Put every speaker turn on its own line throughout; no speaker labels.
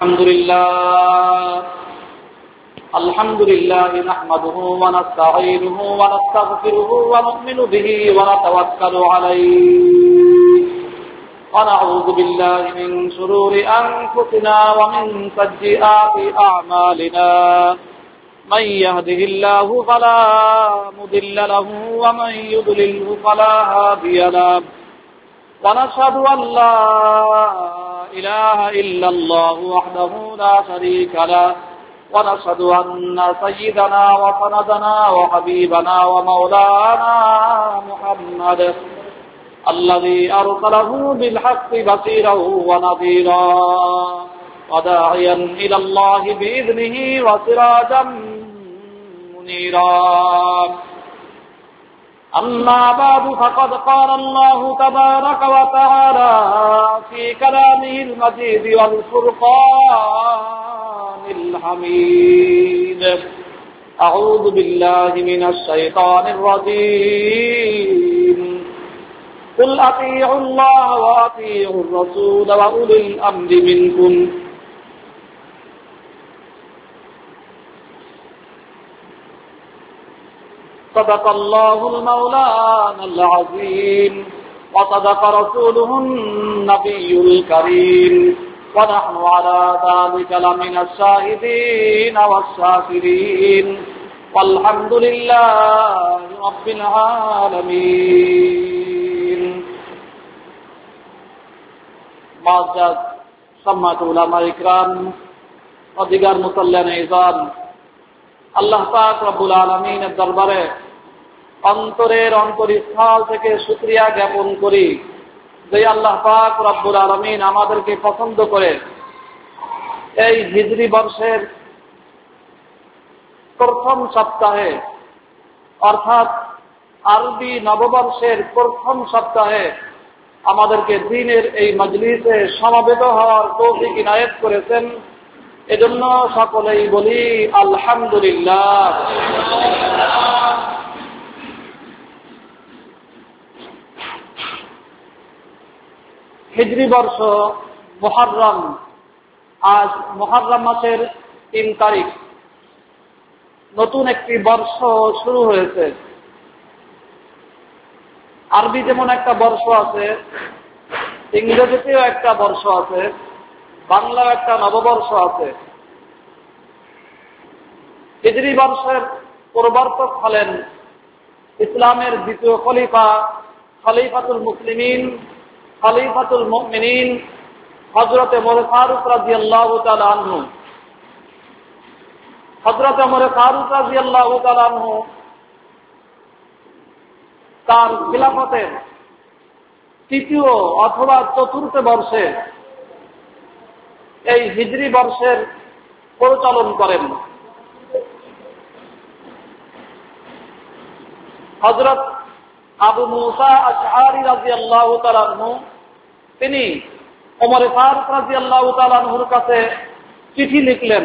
الحمد لله نحمده ونستعينه ونستغفره ونؤمن به ونتوكل عليه ونعوذ بالله من شرور أنفسنا ومن سيئات أعمالنا من يهده الله فلا مضل له ومن يضلله فلا هادي له ونشهد أن لا إله إلا الله وحده لا شريك له ونشهد أن سيدنا وسندنا وحبيبنا ومولانا محمد الذي أرسله بالحق بشيرا ونذيرا وداعيا إلى الله بإذنه وسراجا منيرا أما بعد فقد قال الله تبارك وتعالى في كلامه المجيد والفرقان الحميد أعوذ بالله من الشيطان الرجيم قل أطيعوا الله وأطيعوا الرسول وأولي الأمر منكم صدق الله المولانا العظيم وصدق رسوله النبي الكريم ونحن على ذلك لمن الشاهدين والشاكرين والحمد لله رب العالمين معزز সম্মানিত উলামা ইকরাম ও দিগার মুসল্লিয়ান ইজান, আল্লাহ পাক রব্বুল আলামিনের দরবারে অন্তরের অন্তরস্থল থেকে শুকরিয়া জ্ঞাপন করি যে আল্লাহ পাক রব্বুল আলামিন আমাদেরকে পছন্দ করে এই হিজরি বর্ষের প্রথম সপ্তাহে অর্থাৎ আরবি নববর্ষের প্রথম সপ্তাহে আমাদেরকে দ্বীনের এই মজলিসে সমবেত হওয়ার তৌফিক ইনায়েত করেছেন। এজন্য সকলেই বলি আলহামদুলিল্লাহ। হিজরি বর্ষ মুহররম, আজ মুহররম মাসের 3 তারিখ, নতুন একটি বর্ষ শুরু হয়েছে। আরবি যেমন একটা বর্ষ আছে, ইংরেজিতেও একটা বর্ষ আছে, বাংলা একটা নববর্ষ আছে। হিজরি বর্ষের প্রবর্তক হলেন ইসলামের দ্বিতীয় খলিফা, খলিফাতুল মুসলিমিন, খলিফাতুল মুমিনিন হযরত ওমর ফারুক রাদিয়াল্লাহু তাআলা আনহু। হযরত ওমর ফারুক রাদিয়াল্লাহু তাআলা আনহু তার খিলাফতের তৃতীয় অথবা চতুর্থ বর্ষে এই হিজরি বর্ষের পরিচালন করেন। হযরত আবু মুসা আশআরী রাদিয়াল্লাহু তাআলা আনহু তিনি ওমর ফারুক রাদিয়াল্লাহু তাআলা আনহুর কাছে চিঠি লিখলেন।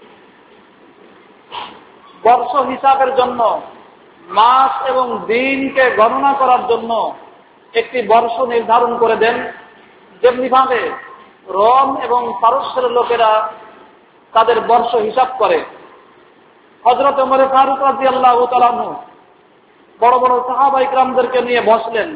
বর্ষ হিসাবের জন্য, মাস এবং দিনকে গণনা করার জন্য একটি বর্ষ নির্ধারণ করে দেন, যেমনি ভাবে রোম এবং পারস্যের লোকেরা তাদের বর্ষ হিসাব করে। হযরত ওমর ফারুক রাদিয়াল্লাহু তাআলা আনহু বড় বড় সাহাবা ইকরামদেরকে নিয়ে বসলেন।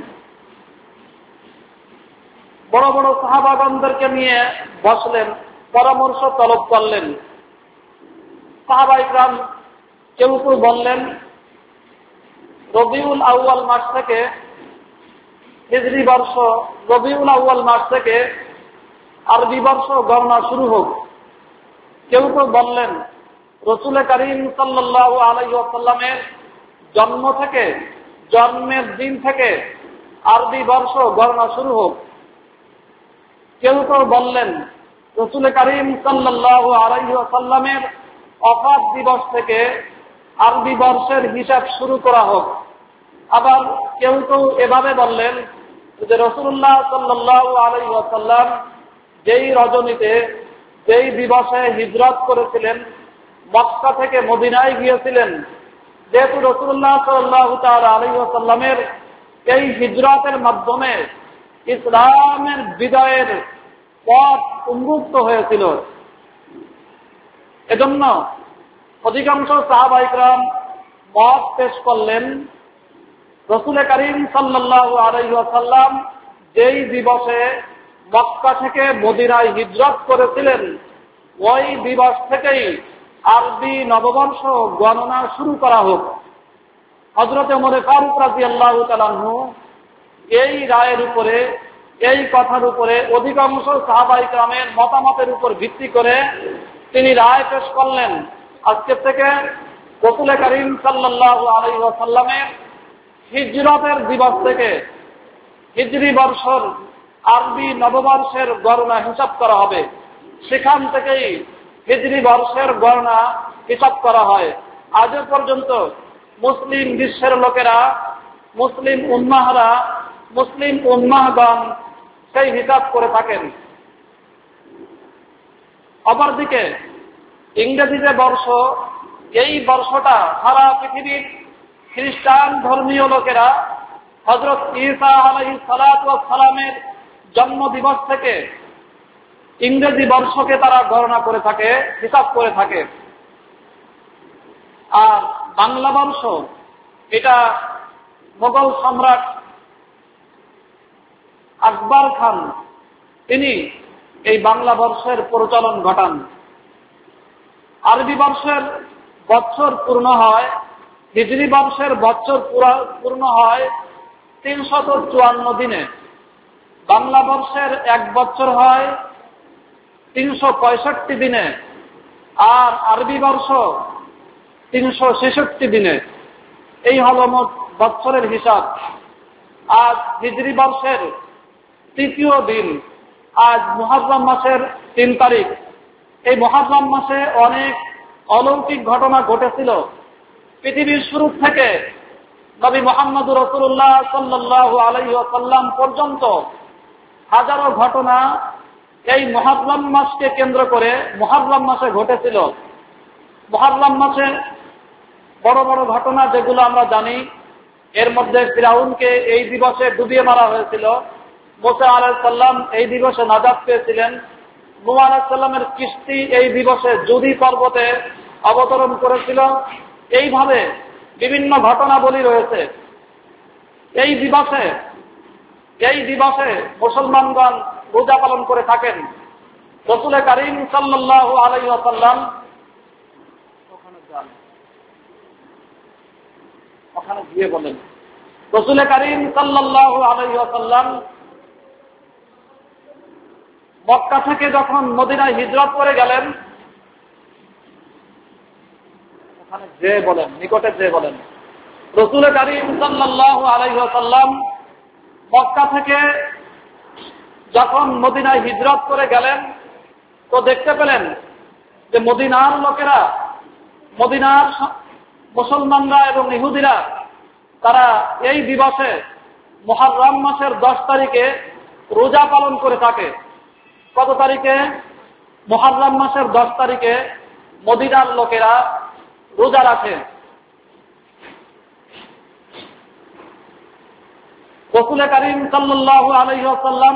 বড় বড় সাহাবাগণদেরকে নিয়ে বসলেন, পরামর্শ তলব করলেন। সাহাবা ইকরাম কেউ কেউ বললেন রবিউল আউয়াল মাস থেকে, হিজরি বর্ষ রবিউল আউয়াল মাস থেকে আরবি বর্ষ গণনা শুরু হোক। কেউ কেউ বললেন রাসূল করিম সাল্লাল্লাহু আলাইহি ওয়াসাল্লামের জন্ম থেকে, জন্মের দিন থেকে আরবি বর্ষ গণনা শুরু হোক। কেউ কেউ বললেন রাসূল করিম সাল্লাল্লাহু আলাইহি ওয়াসাল্লামের ওফাত দিবস থেকে আরবি বর্ষের হিসাব শুরু করা হোক। আবার কেউ কেউ এভাবে বললেন যে রাসূলুল্লাহ সাল্লাল্লাহু আলাইহি ওয়াসাল্লাম যেই রজনীতে, যেই দিবসে হিজরত করেছিলেন, মক্কা থেকে মদিনায় গিয়েছিলেন, যেহেতু রাসূলুল্লাহ সাল্লাল্লাহু তাআলা আলাইহি ওয়াসাল্লামের এই হিজরতের মাধ্যমে ইসলামের বিজয়ের পথ উন্মুক্ত হয়েছিল, এজন্য অধিকাংশ সাহাবায়ে কেরাম মত পেশ করলেন, রাসূল করিম সাল্লাল্লাহু আলাইহি ওয়াসাল্লাম যেই দিবসে মক্কা থেকে মদিনায় হিজরত করেছিলেন ওই দিবস থেকেই আরবি নববর্ষ গণনা শুরু করা হোক। হযরত ওমর ফারুক রাদিয়াল্লাহু তাআলা আনহু এই রায়ের উপরে, এই কথার উপরে অধিকাংশ সাহাবায়ে কেরামের মতামতের উপর ভিত্তি করে তিনি রায় পেশ করলেন, আজকে থেকে রাসূল করিম সাল্লাল্লাহু আলাইহি ওয়াসাল্লামের হিজরতের দিবস থেকে হিজরি বর্ষের আরবি নববর্ষের গণনা হিসাব করা হবে। সেখান থেকেই হিজরি বর্ষের গণনা হিসাব করা হয়। আজ পর্যন্ত মুসলিম বিশ্বের লোকেরা, মুসলিম উম্মাহরা, মুসলিম উম্মাহগণ সেই হিসাব করে থাকেন। অপরদিকে ইংরেজি যে বর্ষ, এই বর্ষটা সারা পৃথিবীর খ্রিস্টান ধর্মীয় লোকেরা হযরত ঈসা আলাইহিস সালাতু ওয়াস সালামের জন্ম দিবস থেকে ইংরেজি বর্ষকে তারা গণনা করে থাকে, হিসাব করে থাকে। আর বাংলা বর্ষ, এটা মোগল সম্রাট আকবর খান তিনি এই বাংলা বর্ষের প্রচলন ঘটান। আরবি বর্ষের বছর পূর্ণ হয়, হিজরি বর্ষের বছর পূর্ণ হয় 354 দিনে। বাংলা বর্ষের এক বছর হয় 365 দিনে, আর আরবি বর্ষ 366 দিনে। এই হল মোট বছরের হিসাব। আজ হিজরি বর্ষের তৃতীয় দিন, আজ মুহররম মাসের 3 তারিখ। এই মুহররম মাসে অনেক অলৌকিক ঘটনা ঘটেছিল। পৃথিবীর শুরু থেকে নবী মুহাম্মদুর রাসূলুল্লাহ সাল্লাল্লাহু আলাইহি ওয়াসাল্লাম পর্যন্ত হাজারো ঘটনা এই মুহররম মাসকে কেন্দ্র করে মুহররম মাসে ঘটেছিল। মুহররম মাসে বড় বড় ঘটনা যেগুলো আমরা জানি, এর মধ্যে ফিরাউনকে এই দিবসে ডুবিয়ে মারা হয়েছিল, মুসা আলাইহিস সালাম এই দিবসে নাজাত পেয়েছিলেন, নূহ আলাইহিস সালামের কিস্তি এই দিবসে জুদি পর্বতে অবতরণ করেছিল। এইভাবে বিভিন্ন ঘটনাবলী রয়েছে। এই দিবসে মুসলমানগণ রোজা পালন করে থাকেন। রাসূল করিম সাল্লাল্লাহু আলাইহি ওয়াসাল্লাম ওখানে গিয়ে বলেন, রাসূল করিম সাল্লাল্লাহু আলাইহি ওয়াসাল্লাম মক্কা থেকে যখন মদিনায় হিজরত করে গেলেন, ওখানে যে বলেন, নিকটে যে বলেন, রাসূল করিম সাল্লাল্লাহু আলাইহি ওয়াসাল্লাম মক্কা থেকে যখন মদিনায় হিজরত করে গেলেন, তো দেখতে পেলেন যে মদিনার লোকেরা, মদিনার মুসলমানরা এবং ইহুদিরা তারা এই দিবসে মুহররম মাসের 10 তারিখে রোজা পালন করে থাকে। কত তারিখে? মুহররম মাসের 10 তারিখে মদিনার লোকেরা রোজা রাখে। রাসূল করিম সাল্লাল্লাহু আলাইহি ওয়াসাল্লাম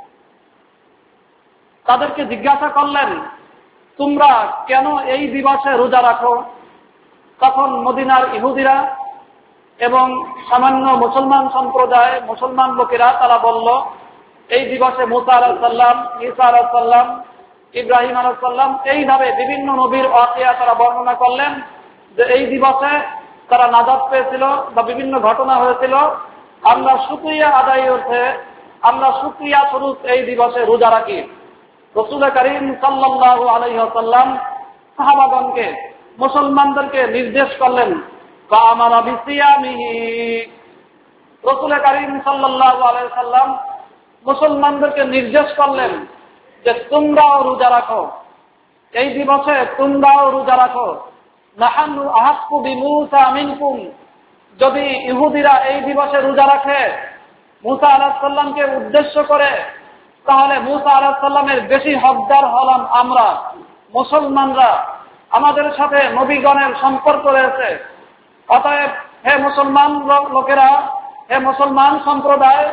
তাদেরকে জিজ্ঞাসা করলেন, তোমরা কেন এই দিবসে রোজা রাখো? তখন মদিনার ইহুদিরা এবং সামান্য মুসলমান সম্প্রদায়, মুসলমান লোকেরা তারা বলল, এই দিবসে মুসা আলাইহিস সালাম, ঈসা আলাইহিস সালাম, ইব্রাহিম আলাইহিস সালাম, এইভাবে বিভিন্ন নবীর ওয়াকিয়া তারা বর্ণনা করলেন যে এই দিবসে তারা নাজাত পেয়েছিল বা বিভিন্ন ঘটনা হয়েছিল। আমরা শুকরিয়া আদায় করতে, আমরা শুকরিয়া স্বরূপ এই দিবসে রোজা রাখি। রাসূল করিম সাল্লাল্লাহু আলাইহি ওয়াসাল্লাম সাহাবাগণকে, মুসলমানদেরকে নির্দেশ করলেন, ফাআমারা বিসিয়ামিহি। রাসূল করিম সাল্লাল্লাহু আলাইহি ওয়াসাল্লাম মুসলমানদেরকে নির্দেশ করলেন যে তোমরাও রোজা রাখো, এই দিবসে তোমরাও রোজা রাখো। নাহানু আহাক্কু বিমূসা মিনকুম, যদি ইহুদিরা এই দিবসে রোজা রাখে মুসা আলাইহিস সালামকে উদ্দেশ্য করে, তাহলে মুসা আলাইহিস সালামের বেশি হকদার হলাম আমরা মুসলমানরা। আমাদের সাথে নবীগণের সম্পর্ক রয়েছে। অতএব হে মুসলমান লোকেরা, হে মুসলমান সম্প্রদায়,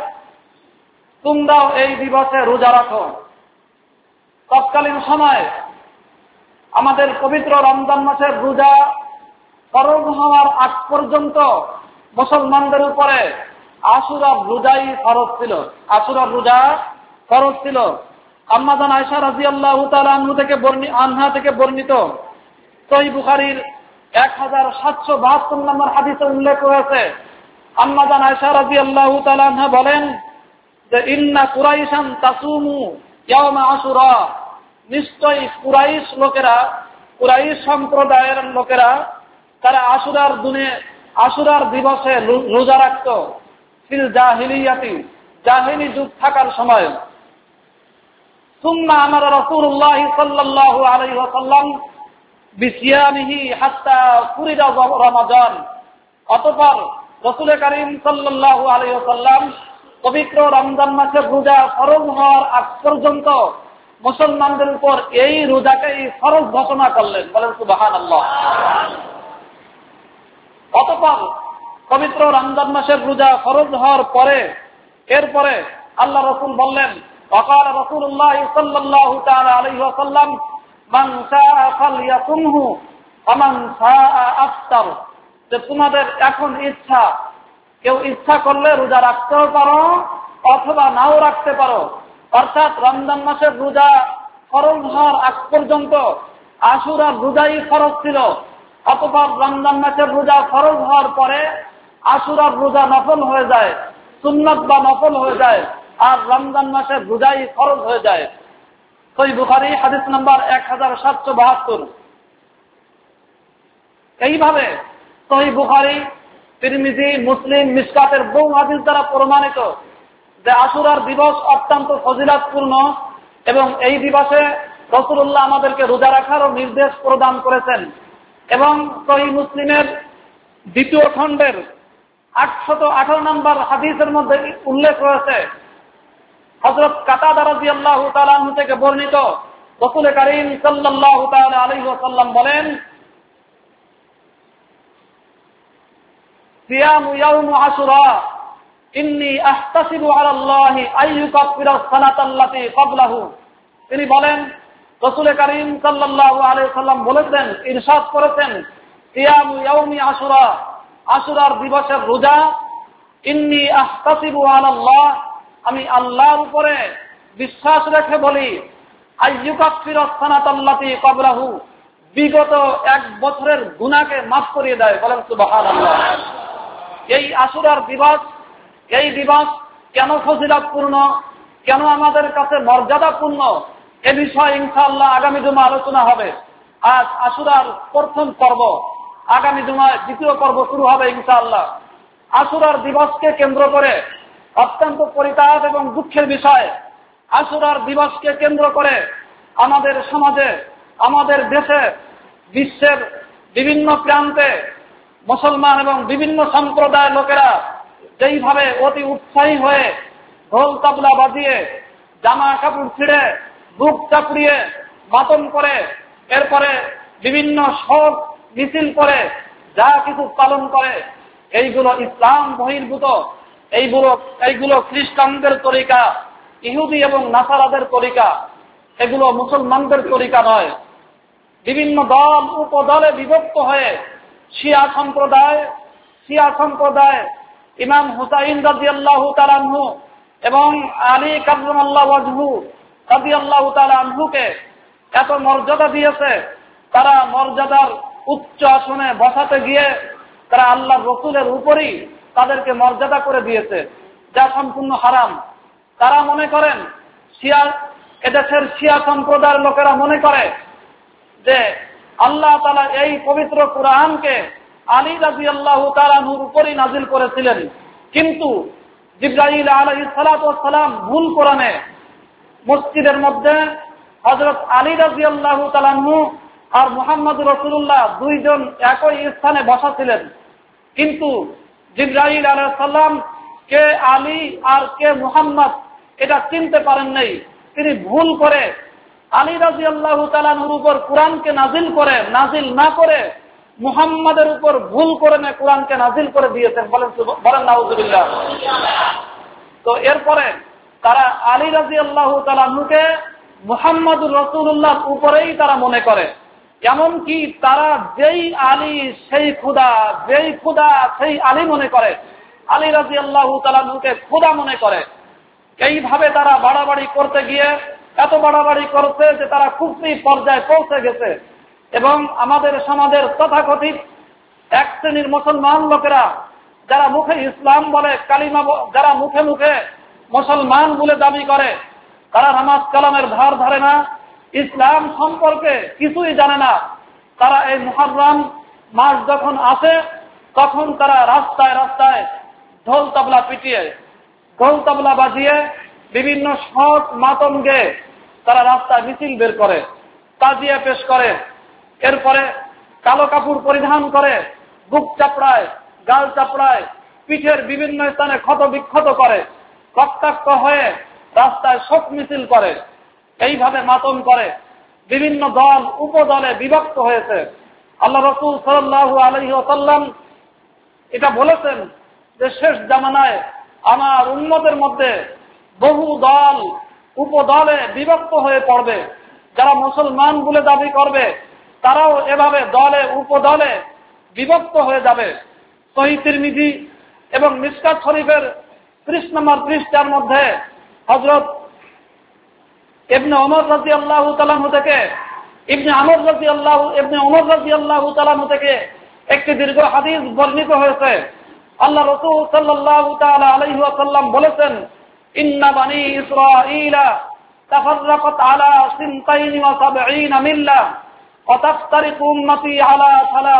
তোমরাও এই দিবসে রোজা রাখো। তৎকালীন সময় আমাদের পবিত্র রমজান মাসের রোজা ফরজ হওয়ার আগ পর্যন্ত মুসলমানদের উপরে আশুরার রোজাই ফরজ ছিল। আশুরার রোজা ফরজ ছিল। আম্মা জান আয়েশা রাদিয়াল্লাহু তাআলা আনহা থেকে বর্ণিত সহিহ বুখারীর 1772 নম্বর হাদিসে উল্লেখ হয়েছে, আম্মা জান আয়েশা রাদিয়াল্লাহু তাআলা আনহা বলেন যে ইন্না কুরাইশান তাসুমু ইয়াওমা আশুরা, নিশ্চয়ই কুরাইশ সম্প্রদায়ের লোকেরা তারা আশুরার দিবসে রোজা রাখত। ফিল জাহিলিয়াতি, জাহিলি যুগ থাকার সময়। সুম্মা আমারা রাসূলুল্লাহ সাল্লাল্লাহু আলাইহি ওয়াসাল্লাম বিসিয়ামিহি হাত্তা ফুরিদা রমাদান। অতঃপর রাসূল কারীম সাল্লাল্লাহু আলাইহি ওয়াসাল্লাম পবিত্র রমজান মাসের রোজা ফরজ হওয়ার আগ পর্যন্ত মুসলমানদের উপর এই রোজাকেই ফরজ ঘোষণা করলেন। বলেন সুবহানাল্লাহ। অতঃপর পবিত্র রমজান মাসের রোজা ফরজ হওয়ার পরে এরপরে আল্লাহ রাসূল বললেন, وقال رسول الله صلى الله تعالى عليه وسلم من شاء فليصمه ومن شاء افطر। যে তোমাদের এখন ইচ্ছা, কেউ ইচ্ছা করলে রোজা রাখতেও পারো অথবা নাও রাখতে পারো। অর্থাৎ রমজান মাসের রোজা ফরজ হওয়ার আগ পর্যন্ত আশুরার রোজাই ফরজ ছিল। অতঃপর রমজান মাসের রোজা ফরজ হওয়ার পরে আশুরার রোজা নফল হয়ে যায়, সুন্নাত বা নফল হয়ে যায়, আর রমজান মাসের রোজাই ফরজ হয়ে যায়। সহিহ বুখারী হাদিস নাম্বার 1772। এইভাবে সহিহ বুখারী, তিরমিজি, মুসলিম, মিশকাতের বহু হাদিস দ্বারা প্রমাণিত যে আশুরার দিবস অত্যন্ত ফজিলতপূর্ণ এবং এই দিবসে রাসূলুল্লাহ আমাদেরকে রোজা রাখারও নির্দেশ প্রদান করেছেন। এবং সহিহ মুসলিমের 2য় খণ্ডের 818 নম্বর হাদিসের মধ্যে উল্লেখ রয়েছে, হযরত কাতাদা রাদিয়াল্লাহু তাআলা আনহু থেকে বর্ণিত, রাসূল কারীম সাল্লাল্লাহু তাআলা আলাইহি ওয়াসাল্লাম বলেন, সিয়ামু ইয়াউম আশুরা ইন্নী আহতাসিবু আলা আল্লাহি আইয়ুকাফিরা সানাতাল্লাতী ক্বাবলাহু। তিনি বলেন, রাসূল কারীম সাল্লাল্লাহু আলাইহি ওয়াসাল্লাম বলেছেন, ইরশাদ করেছেন, সিয়ামু ইয়াউম আশুরা, আশুরার দিবসের রোজা, ইন্নী আহতাসিবু আলা আল্লাহ, আমি আল্লাহর উপরে বিশ্বাস রেখে বলি, আইয়ুকাফিরা সানাতাল্লাতী ক্বাবলাহু, বিগত 1 বছরের গুনাহকে মাফ করিয়ে দেয়। বলেন সুবহানাল্লাহ। এই আশুরার দিবস, এই দিবস কেন ফজিলতপূর্ণ, কেন আমাদের কাছে মর্যাদাপূর্ণ, এ বিষয়ে ইনশাআল্লাহ আগামী জুমা আলোচনা হবে। আজ আশুরার প্রথম পর্ব, আগামী জুমায় 2য় পর্ব শুরু হবে ইনশাআল্লাহ। আশুরার দিবসকে কেন্দ্র করে অত্যন্ত পরিতাপ এবং দুঃখের বিষয়, আশুরার দিবসকে কেন্দ্র করে আমাদের সমাজে, আমাদের দেশে, বিশ্বের বিভিন্ন প্রান্তে মুসলমান এবং বিভিন্ন সম্প্রদায়ের লোকেরা যেইভাবে অতি উৎসাহী হয়ে ঢোল তাবলা বাজিয়ে, জামা কাপড় ছিঁড়ে, বুক চাপড়িয়ে মাতম করে, এরপরে বিভিন্ন শোক মিছিল করে যা কিছু পালন করে, এইগুলো ইসলাম বহির্ভূত, এইগুলো খ্রিস্টানদের তরিকা, ইহুদি এবং নাসারাদের তরিকা, এগুলো মুসলমানদের তরিকা নয়। বিভিন্ন দল উপদলে বিভক্ত হয়ে শিয়া সম্প্রদায় ইমাম হুসাইন রাদিয়াল্লাহু তাআলা আনহু এবং আলী কাররামাল্লাহু ওয়াজহু রাদিয়াল্লাহু তাআলা আনহুকে এত মর্যাদা দিয়েছে, তারা মর্যাদার উচ্চ আসনে বসাতে গিয়ে তারা আল্লাহর রাসূলের উপরই তাদেরকে মর্যাদা করে দিয়েছে, যা সম্পূর্ণ হারাম। তারা মনে করেন, এদেশের শিয়া সম্প্রদায়ের লোকেরা মনে করে যে আল্লাহ তাআলা এই পবিত্র কুরআনকে আলী রাদিয়াল্লাহু তাআলা আনহুর উপরই নাজিল করেছিলেন, কিন্তু জিবরাইল আলাইহিস সালাতু ওয়াস সালাম ভুল কোরআনে মসজিদের মধ্যে হযরত আলী রাদিয়াল্লাহু তাআলা আনহু আর মুহাম্মদুর রাসূলুল্লাহ 2 জন একই স্থানে বসা ছিলেন, কিন্তু জিবরাইল আলাইহিস সালাম কে আলী আর কে মুহাম্মদ এটা চিনতে পারেন নাই। তিনি ভুল করে আলী রাদিয়াল্লাহু তাআলা আনহুর উপর কুরআনকে নাজিল না করে মুহাম্মাদের উপর ভুল করে কুরআনকে নাজিল করে দিয়েছেন। বলেন নাউযুবিল্লাহ। তো এরপরে তারা আলী রাদিয়াল্লাহু তাআলা আনহুকে মুহাম্মদুর রাসূলুল্লাহর উপরেই তারা মনে করে, এমনকি তারা যেই আলী সেই খুদা, যেই খুদা সেই আলী মনে করে, আলী রাদিয়াল্লাহু তাআলা আনহুকে খুদা মনে করে। এইভাবে তারা বাড়াবাড়ি করতে গিয়ে এত বাড়াবাড়ি করছে যে তারা কুফরি পর্যায়ে পৌঁছে গেছে। এবং আমাদের সমাজের তথাকথিত এক শ্রেণীর মুসলমান লোকেরা যারা মুখে ইসলাম বলে, কালিমা যারা মুখে মুখে মুসলমান বলে দাবি করে, তারা নামাজ কালামের ধার ধারে না, ইসলাম সম্পর্কে কিছুই জানে না। তারা এই মুহররম মাস যখন আসে তখন তারা রাস্তায় রাস্তায় ঢোল তবলা পিটিয়ে, ঢোল তবলা বাজিয়ে, বিভিন্ন শখ মাতম গেয়ে তারা রাস্তায় মিছিল বের করে, তাজিয়া পেশ করে। এরপরে কালো কাপড় পরিধান করে, বুক চাপড়ায়, গাল চাপড়ায়, পিঠের বিভিন্ন স্থানে ক্ষত বিক্ষত করে, রক্তাক্ত হয়ে রাস্তায় শোক মিছিল করে, এইভাবে মাতম করে। বিভিন্ন দল উপদলে বিভক্ত হয়েছে। আল্লাহ রাসূল সাল্লাল্লাহু আলাইহি ওয়াসাল্লাম এটা বলেছেন যে শেষ জামানায় আমার উম্মতের মধ্যে বহু দল উপদলে বিভক্ত হয়ে পড়বে। যারা মুসলমান বলে দাবি করবে তারাও এভাবে দলে উপদলে বিভক্ত হয়ে যাবে। সহিহ তিরমিজি এবং মিশকাত শরীফের 30 নম্বর পৃষ্ঠার মধ্যে হযরত ইবনে ওমর রাদিয়াল্লাহু তাআলা থেকে ইবনে ওমর রাদিয়াল্লাহু তাআলা থেকে একটি দীর্ঘ হাদিস বর্ণিত হয়েছে। আল্লাহ রাসূল সাল্লাল্লাহু তাআলা আলাইহি ওয়াসাল্লাম বলেছেন, ইন্না বানি ইসরাঈলা তাফাররাকাত আলা 72 মিল্লাহ ওয়া তাফতারিকু উম্মতি আলা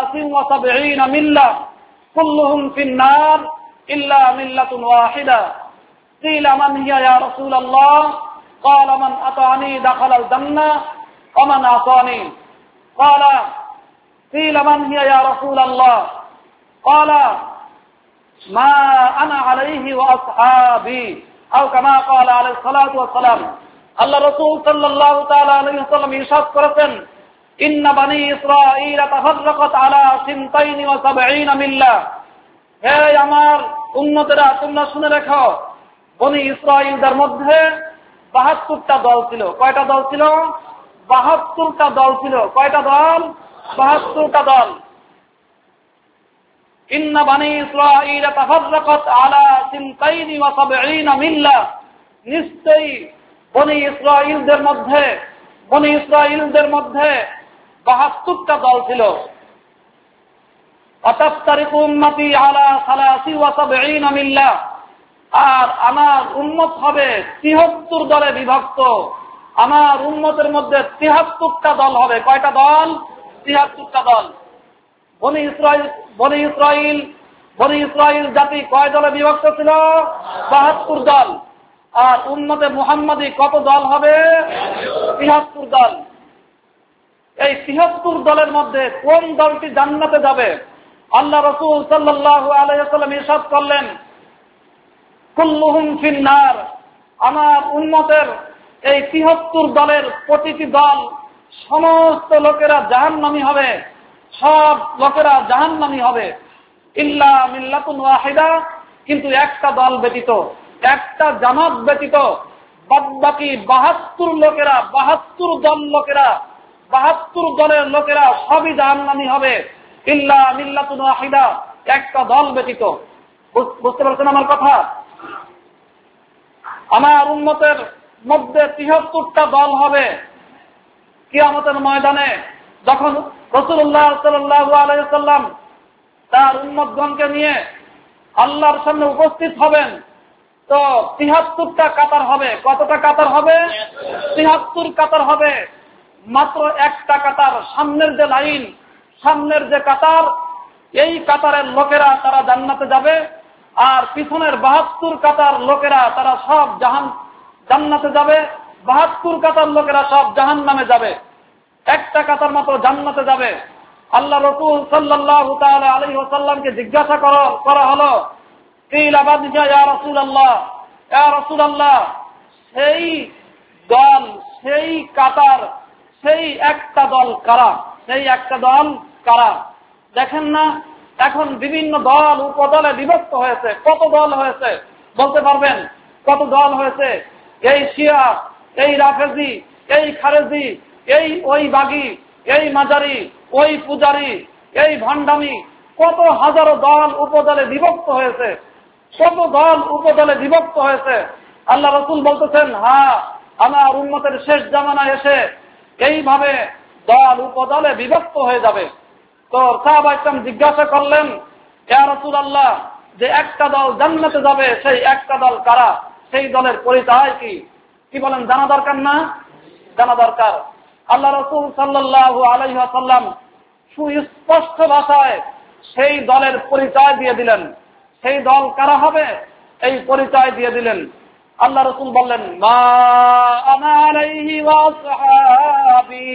73 মিল্লাহ কুল্লুহুম ফিন নার ইল্লা মিল্লাতুন ওয়াহিদা। কিলা মান হিয়া ইয়া রাসূলুল্লাহ? قال من أطعني دخل الجنة ومن عصاني قال قيل من هي يا رسول الله؟ قال ما أنا عليه وأصحابي أو كما قال عليه الصلاة والسلام। আল্লাহ রাসূল সাল্লাল্লাহু তাআলা আলাইহি ওয়াসাল্লাম ইরশাদ করেছেন, ইন্না বানি ইসরাঈল তাফাররাকাত আলা 72 মিল্লাহ। হে আমার উম্মতেরা, তোমরা শুনে রাখো, বনি ইসরাঈলদের মধ্যে 72টা দল ছিল। কয়টা দল ছিল? 72টা দল ছিল। কয়টা দল? 72টা দল। ইন্না বানি ইসরাঈল তাফাররাকাত আলা 72 মিল্লাহ। নিশ্চয়ই বনি ইসরাঈলদের মধ্যে 72টা দল ছিল। আতাফতারিকু উম্মতি আলা 73 মিল্লাহ। আর আমার উম্মত হবে 73 দলে বিভক্ত। আমার উম্মতের মধ্যে 73টা দল হবে। কয়টা দল? 73টা দল। বনি ইসরাঈল জাতি কয় দলে বিভক্ত ছিল? 72 দল। আর উম্মতে মুহাম্মাদি কত দল হবে? 73 দল। এই 73 দলের মধ্যে কোন দলটি জান্নাতে যাবে? আল্লাহ রাসূল সাল্লাল্লাহু আলাইহি ওয়াসাল্লাম ইরশাদ করলেন, কুল্লুহুম ফিন নার। আমার উম্মতের এই 73 দলের প্রতিটি দল, সমস্ত লোকেরা জাহান্নামী হবে, সব লোকেরা জাহান্নামী হবে। ইল্লা মিল্লাতুন ওয়াহিদা, কিন্তু একটা দল ব্যতীত, একটা জামাত ব্যতীত বাদবাকি 72 লোকেরা, 72 দলের লোকেরা সবই জাহান্নামী হবে। ইল্লা মিল্লাতুন ওয়াহিদা, একটা দল ব্যতীত। বুঝতে পারছেন আমার কথা? আমার উম্মতের মধ্যে 73টা দল হবে কিয়ামতের ময়দানে। যখন রাসূলুল্লাহ সাল্লাল্লাহু আলাইহি ওয়াসাল্লাম তার উম্মতগণকে নিয়ে আল্লাহর সামনে উপস্থিত হবেন, তো 73টা কাতার হবে। কতটা কাতার হবে? 73 কাতার হবে। মাত্র একটা কাতার, সামনের যে লাইন, সামনের যে কাতার, এই কাতারের লোকেরা তারা জান্নাতে যাবে। আর পিছনের 72 কাতার লোকেরা তারা সব জান্নাতে যাবে। 72 কাতার লোকেরা সব জাহান্নামে যাবে। একটা কাতার মাত্র জান্নাতে যাবে। আল্লাহ রাসূল সাল্লাল্লাহু তাআলা আলাইহি ওয়াসাল্লামকে জিজ্ঞাসা করা হলো, কিলা বাদজা ইয়া রাসূলুল্লাহ, ইয়া রাসূলুল্লাহ, সেই দল, সেই কাতার, সেই একটা দল কারা? সেই একটা দল কারা? দেখেন না, এখন বিভিন্ন দল উপদলে বিভক্ত হয়েছে। কত দল হয়েছে বলতে পারবেন? কত দল হয়েছে? এই শিয়া, এই রাফেজি, এই খারেজি, এই ওই বাগি, এই মাজারি, ওই পূজারি, এই ভণ্ডামি, কত হাজারো দল উপদলে বিভক্ত হয়েছে, কত দল উপদলে বিভক্ত হয়েছে। আল্লাহ রসুল বলতেছেন, হ্যাঁ, আমার উম্মতের শেষ জামানায় এসে এইভাবে দল উপদলে বিভক্ত হয়ে যাবে। তো সাহাবা ইকরাম জিজ্ঞাসা করলেন, ইয়া রাসূলুল্লাহ, যে একটা দল জান্নাতে যাবে, সেই একটা দল কারা? সেই দলের পরিচয় কি? কি বলেন, জানা দরকার না? জানা দরকার। আল্লাহ রাসূল সাল্লাল্লাহু আলাইহি ওয়াসাল্লাম সুস্পষ্ট ভাষায় সেই দলের পরিচয় দিয়ে দিলেন। সেই দল কারা হবে এই পরিচয় দিয়ে দিলেন। আল্লাহ রাসূল বললেন, মা আনা আলাইহি ওয়া আসহাবি।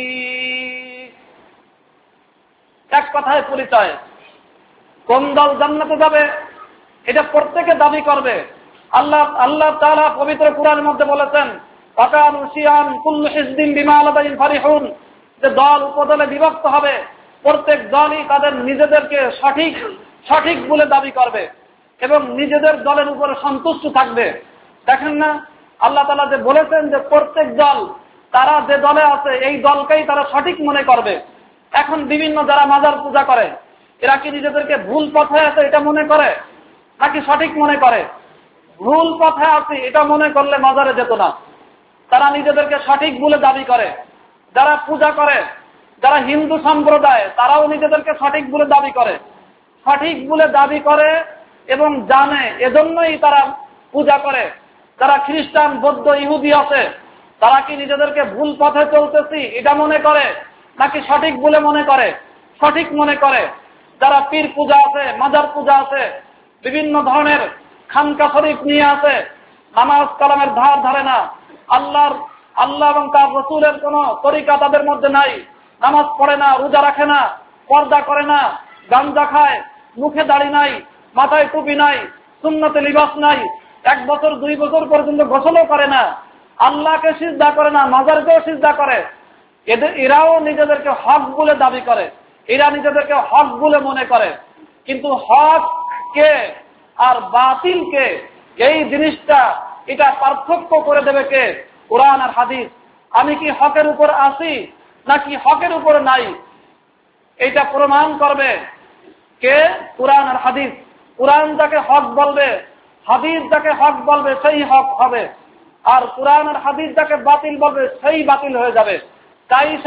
এক কথায় পরিচয়। কোন দল জান্নাতে যাবে এটা প্রত্যেকে দাবি করবে। আল্লাহ তাআলা পবিত্র কোরআনের মধ্যে বলেছেন, ফাকানু শিয়ান কুল্লু হিজবিন বিমা লাদাইহিম ফারিহুন, যে দল উপদলে বিভক্ত হবে, প্রত্যেক দলই তাদের নিজেদেরকে সঠিক বলে দাবি করবে এবং নিজেদের দলের উপরে সন্তুষ্ট থাকবে। দেখেন না, আল্লাহ তাআলা যে বলেছেন যে প্রত্যেক দল তারা যে দলে আছে এই দলকেই তারা সঠিক মনে করবে। এখন বিভিন্ন যারা মাজার পূজা করে, এরা কি নিজেদেরকে ভুল পথে আছে এটা মনে করে নাকি সঠিক মনে করে? ভুল পথে আছে এটা মনে করলে মাজারে যেত না। তারা নিজেদেরকে সঠিক বলে দাবি করে। যারা পূজা করে, যারা হিন্দু সম্প্রদায়, তারাও নিজেদেরকে সঠিক বলে দাবি করে। সঠিক বলে দাবি করে এবং জানে, এজন্যই তারা পূজা করে। যারা খ্রিস্টান, বৌদ্ধ, ইহুদি আছে, তারা কি নিজেদেরকে ভুল পথে চলতেছি এটা মনে করে নাকি সঠিক বলে মনে করে? সঠিক মনে করে। যারা পীর পূজা আছে, মাজার পূজা আছে, বিভিন্ন ধরনের খানকা শরীফ নিয়ে আছে, নামাজ কালামের ধার ধারে না, আল্লাহ এবং তার রসুলের কোন তরিকা তাদের মধ্যে নাই, নামাজ পড়ে না, রোজা রাখে না, পর্দা করে না, গাঞ্জা খায়, মুখে দাড়ি নাই, মাথায় টুপি নাই, সুন্নতে লিবাস নাই, 1 বছর 2 বছর পর্যন্ত গোসলও করে না, আল্লাহকে সিজদা করে না, মাজারকেও সিজদা করে। এরাও নিজেদেরকে হক বলে দাবি করে, এরা নিজেদেরকে হক বলে মনে করে। কিন্তু হক কে আর বাতিল কে, এই জিনিসটা এটা পার্থক্য করে দেবে কে? কোরআন আর হাদিস। আমি কি হকের উপর আছি নাকি হকের উপর নাই, এটা প্রমাণ করবে কে? কোরআন আর হাদিস। কোরআন যাকে হক বলবে, হাদিস যাকে হক বলবে, সেই হক হবে। আর কোরআন আর হাদিস যাকে বাতিল বলবে, সেই বাতিল হয়ে যাবে। তাই সে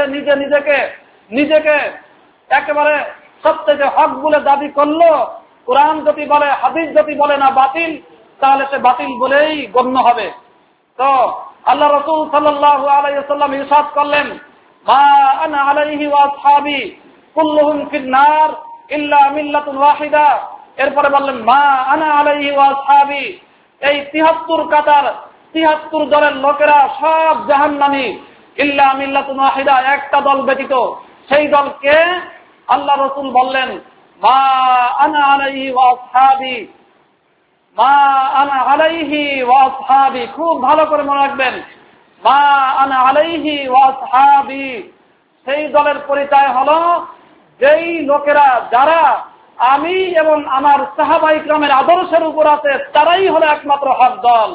নিজেকে একেবারে সবথেকে হক বলে দাবি করলো। কোরআন যদি বলে, হাদিস যদি বলে না বাতিল, তাহলে সে বাতিল বলেই গণ্য হবে। তো আল্লাহ রাসূল সাল্লাল্লাহু আলাইহি ওয়াসাল্লাম ইরশাদ করলেন, মা আনা আলাইহি ওয়া আসহাবি কুল্লুহুম ফিন নার ইল্লা মিল্লাতুন ওয়াহিদা। এরপরে বললেন, মা আনা আলাইহি ওয়া আসহাবি, এই 73 কাতার 73 দলের লোকেরা সব জাহান্নামী, ইল্লা মিল্লাতুন ওয়াহিদা, একটা দল ব্যতীত। সেই দলকে আল্লাহ রাসূল বললেন, মা আনা আলাইহি ওয়া আসহাবি, মা আনা আলাইহি ওয়া আসহাবি। খুব ভালো করে মনে রাখবেন, মা আনা আলাইহি ওয়া আসহাবি। সেই দলের পরিচয় হলো যেই লোকেরা, যারা আমি এবং আমার সাহাবায়ে কিরামের আদর্শের উপর আছে, তারাই হলো একমাত্র হক দল।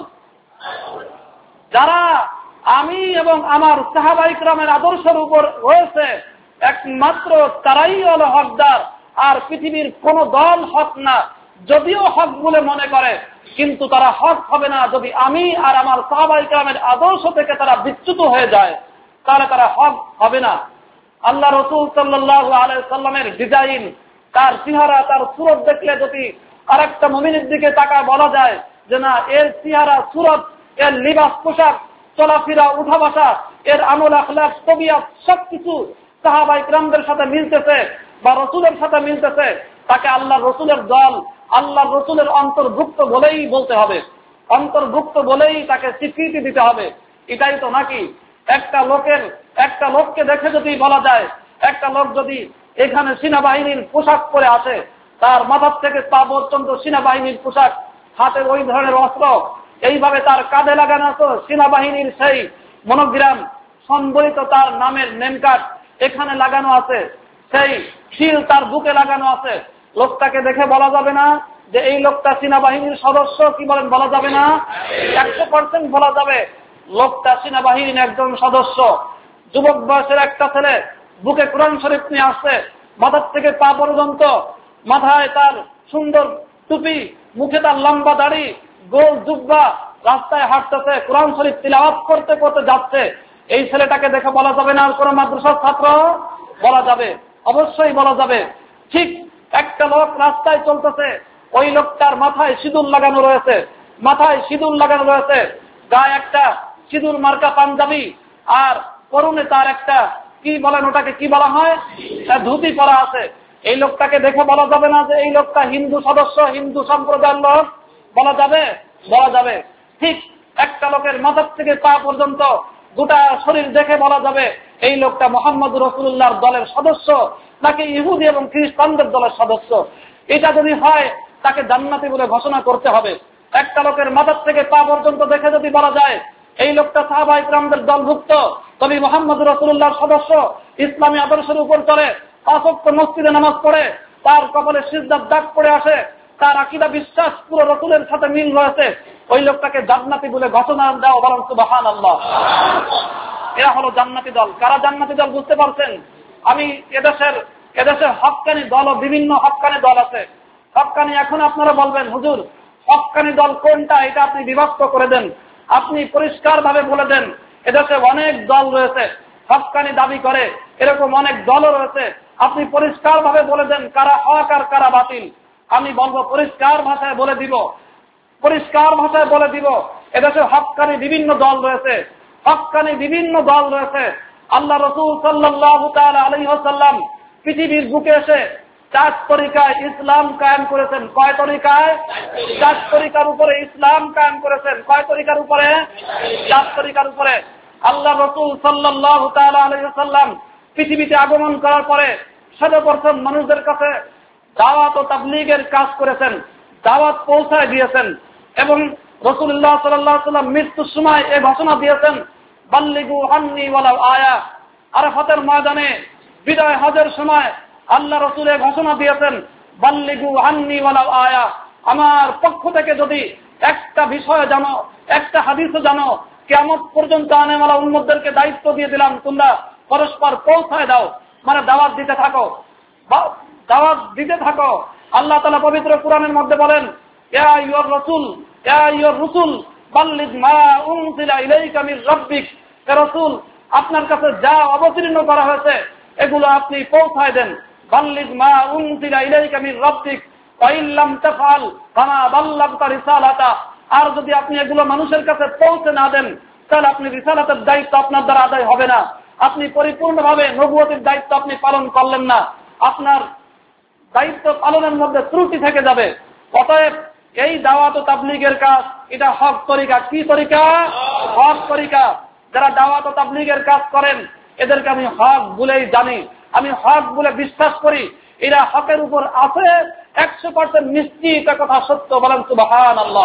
যারা আমি এবং আমার সাহাবায়ে কিরামের আদর্শের উপর রয়েছে, একমাত্র তারাই হলো হকদার। আর পৃথিবীর কোন দল হক না, যদিও হক বলে মনে করে, কিন্তু তারা হক হবে না যদি আমি আর আমার সাহাবায়ে কিরামের আদর্শ থেকে তারা বিচ্যুত হয়ে যায়, তাহলে তারা হক হবে না। আল্লাহ রাসূল সাল্লাল্লাহু আলাইহি সাল্লামের ডিজাইন, তার চেহারা, তার সুরত দেখলে যদি আরেকটা মুমিনের দিকে তাকায় বলা যায় যে না, এর চেহারা, সুরত, এর লিবাস, পোশাক, চলাফেরা, উঠা বসা, এর আমল, আখলাক, তবিয়ত সবকিছু সাহাবায়ে কিরামদের সাথে মিলতেছে বা রসুলের সাথে মিলতেছে, তাকে আল্লাহ রসুলের দল, আল্লাহ রসুলের অন্তর্ভুক্ত বলেই বলতে হবে, অন্তর্ভুক্ত বলেই তাকে স্বীকৃতি দিতে হবে। এটাই তো নাকি? একটা লোককে দেখে যদি বলা যায়, একটা লোক যদি এখানে সেনাবাহিনীর পোশাক পরে আসে, তার মাথার থেকে পা পর্যন্ত সেনাবাহিনীর পোশাক, হাতে ওই ধরনের অস্ত্র, এইভাবে তার কাঁধে লাগানো আছে সেনাবাহিনীর সেই মনোগ্রাম সম্বলিত তার নামের নেমকার্ড এখানে লাগানো আছে, সেই শিল তার বুকে লাগানো আছে, লোকটাকে দেখে বলা যাবে না যে এই লোকটা সেনাবাহিনীর সদস্য? কি বলেন, বলা যাবে না? 100% বলা যাবে লোকটা সেনাবাহিনীর একজন সদস্য। যুবক বয়সের একটা ছেলে বুকে কোরআন শরীফ নিয়ে আসছে, মাথার থেকে পা পর্যন্ত, মাথায় তার সুন্দর টুপি, মুখে তার লম্বা দাড়ি, গোল জুব্বা, রাস্তায় হাঁটতেছে, কোরআন শরীফ তিলাওয়াত করতে করতে যাচ্ছে। এই ছেলেটাকে দেখে বলা যাবে না আর কোন মাদ্রাসার ছাত্র? বলা যাবে, অবশ্যই বলা যাবে। ঠিক একটা লোক রাস্তায় চলতেছে, ওই লোকটার মাথায় সিঁদুর লাগানো রয়েছে, মাথায় সিঁদুর লাগানো রয়েছে, গায়ে একটা সিঁদুর মার্কা পাঞ্জাবি, আর পরনে তার একটা কি বলেন ওটাকে, কি বলা হয়, ধুতি পরা আছে। এই লোকটাকে দেখে বলা যাবে না যে এই লোকটা হিন্দু সদস্য, হিন্দু সম্প্রদায়ের লোক? বলা যাবে, বলা যাবে। ঠিক একটা লোকের মাথার থেকে পা পর্যন্ত গোটা শরীর দেখে বলা যাবে এই লোকটা মুহাম্মদ রাসূলুল্লাহর দলের সদস্য নাকি ইহুদি এবং খ্রিস্টানদের দলের সদস্য। এটা যদি হয় তাকে জান্নাতি বলে ঘোষণা করতে হবে। একটা লোকের মাথার থেকে পা পর্যন্ত দেখে যদি বলা যায় এই লোকটা সাহাবায়ে কিরামদের দলভুক্ত, তবে মুহাম্মদ রাসূলুল্লাহর সদস্য, ইসলামী আদর্শের উপর চলে, 5 ওয়াক্ত মসজিদে নামাজ পড়ে, তার কপালে সিজদার দাগ পড়ে আসে, তার আকীদা বিশ্বাস পুরো রাসূলের সাথে মিল রয়েছে, ওই লোকটাকে জান্নাতি বলে ঘোষণা দাও, বলেন সুবহানাল্লাহ। এরা হলো জান্নাতি দল। কারা জান্নাতি দল বুঝতে পারছেন? আমি এদেশের হক্কানি দল ও বিভিন্ন হক্কানি দল আছে। হক্কানি, এখন আপনারা বলবেন হুজুর হক্কানি দল কোনটা, এটা আপনি বিভক্ত করে দেন, আপনি পরিষ্কার ভাবে বলে দেন। এদেশে অনেক দল রয়েছে, হক্কানি দাবি করে, এরকম অনেক দলও রয়েছে। আপনি পরিষ্কার ভাবে বলে দেন কারা হক আর কারা বাতিল। আমি বলবো পরিষ্কার ভাষায় বলে দিব, পরিষ্কার ভাষায় বলে দিব, এদেশে হক্কানি বিভিন্ন দল রয়েছে, হক্কানি বিভিন্ন দল রয়েছে। আল্লাহ রাসূল সাল্লাল্লাহু তাআলা আলাইহি ওয়াসাল্লাম পৃথিবীর বুকে এসে 4 তরিকায় ইসলাম কায়েম করেছেন। কয় তরিকায়? 4 তরিকার উপরে ইসলাম কায়েম করেছেন। কয় তরিকার উপরে? 4 তরিকার উপরে। আল্লাহ রাসূল সাল্লাল্লাহু তাআলা আলাইহি ওয়াসাল্লাম পৃথিবীতে আগমন করার পরে সর্বপ্রথম মানুষদের কাছে দাওয়াত ও তাবলীগের কাজ করেছেন, দাওয়াত পৌঁছায় দিয়েছেন। এবং রাসূলুল্লাহ সাল্লাল্লাহু আলাইহি ওয়াসাল্লাম মৃত্যুর সময় এই ঘোষণা দিয়েছেন, বাল্লিগু আন্নী ওয়ালাউ আয়া। আরাফাতের ময়দানে বিদায় হজের সময় আল্লাহ রাসূল এই ঘোষণা দিয়েছেন, বাল্লিগু আন্নী ওয়ালাউ আয়া। আমার পক্ষ থেকে যদি একটা বিষয় জানো, একটা হাদিসও জানো, কিয়ামত পর্যন্ত আনেওয়ালা উম্মতদেরকে দায়িত্ব দিয়ে দিলাম, তোমরা পরস্পর পৌঁছায় দাও, মানে দাওয়াত দিতে থাকো, দাওয়াত দিতে থাকো। আল্লাহ তাআলা পবিত্র কোরআনের মধ্যে বলেন, ইয়া আইয়ুর রাসূল, ইয়া আইয়ুর রাসূল বাল্লিগ মা উনজিলা ইলাইকা মির রাব্বিক। হে রাসূল, আপনার কাছে যা অবতীর্ণ করা হয়েছে এগুলো আপনি পৌঁছায় দেন। বাল্লিগ মা উনজিলা ইলাইকা মির রাব্বিক ওয়া ইন লাম তাফআল ফামা বাল্লাগতা রিসালাতা। আর যদি আপনি এগুলো মানুষের কাছে পৌঁছে না দেন তাহলে আপনি রিসালাতের দায়িত্ব আপনার দ্বারা আদায় হবে না, আপনি পরিপূর্ণভাবে নবুয়তের দায়িত্ব আপনি পালন করলেন না, আপনার দায়িত্ব পালনের মধ্যে ত্রুটি থেকে যাবে। অতএব এই দাওয়াত ও তাবলীগের কাজ এটা হক তরিকা। কি তরিকা? হক তরিকা। যারা দাওয়াত ও তাবলীগের কাজ করেন এদেরকে আমি হক বলেই জানি, আমি হক বলে বিশ্বাস করি। এরা হকের উপর আছে 100% নিশ্চিত, কথা সত্য, বলেন সুবহানাল্লাহ।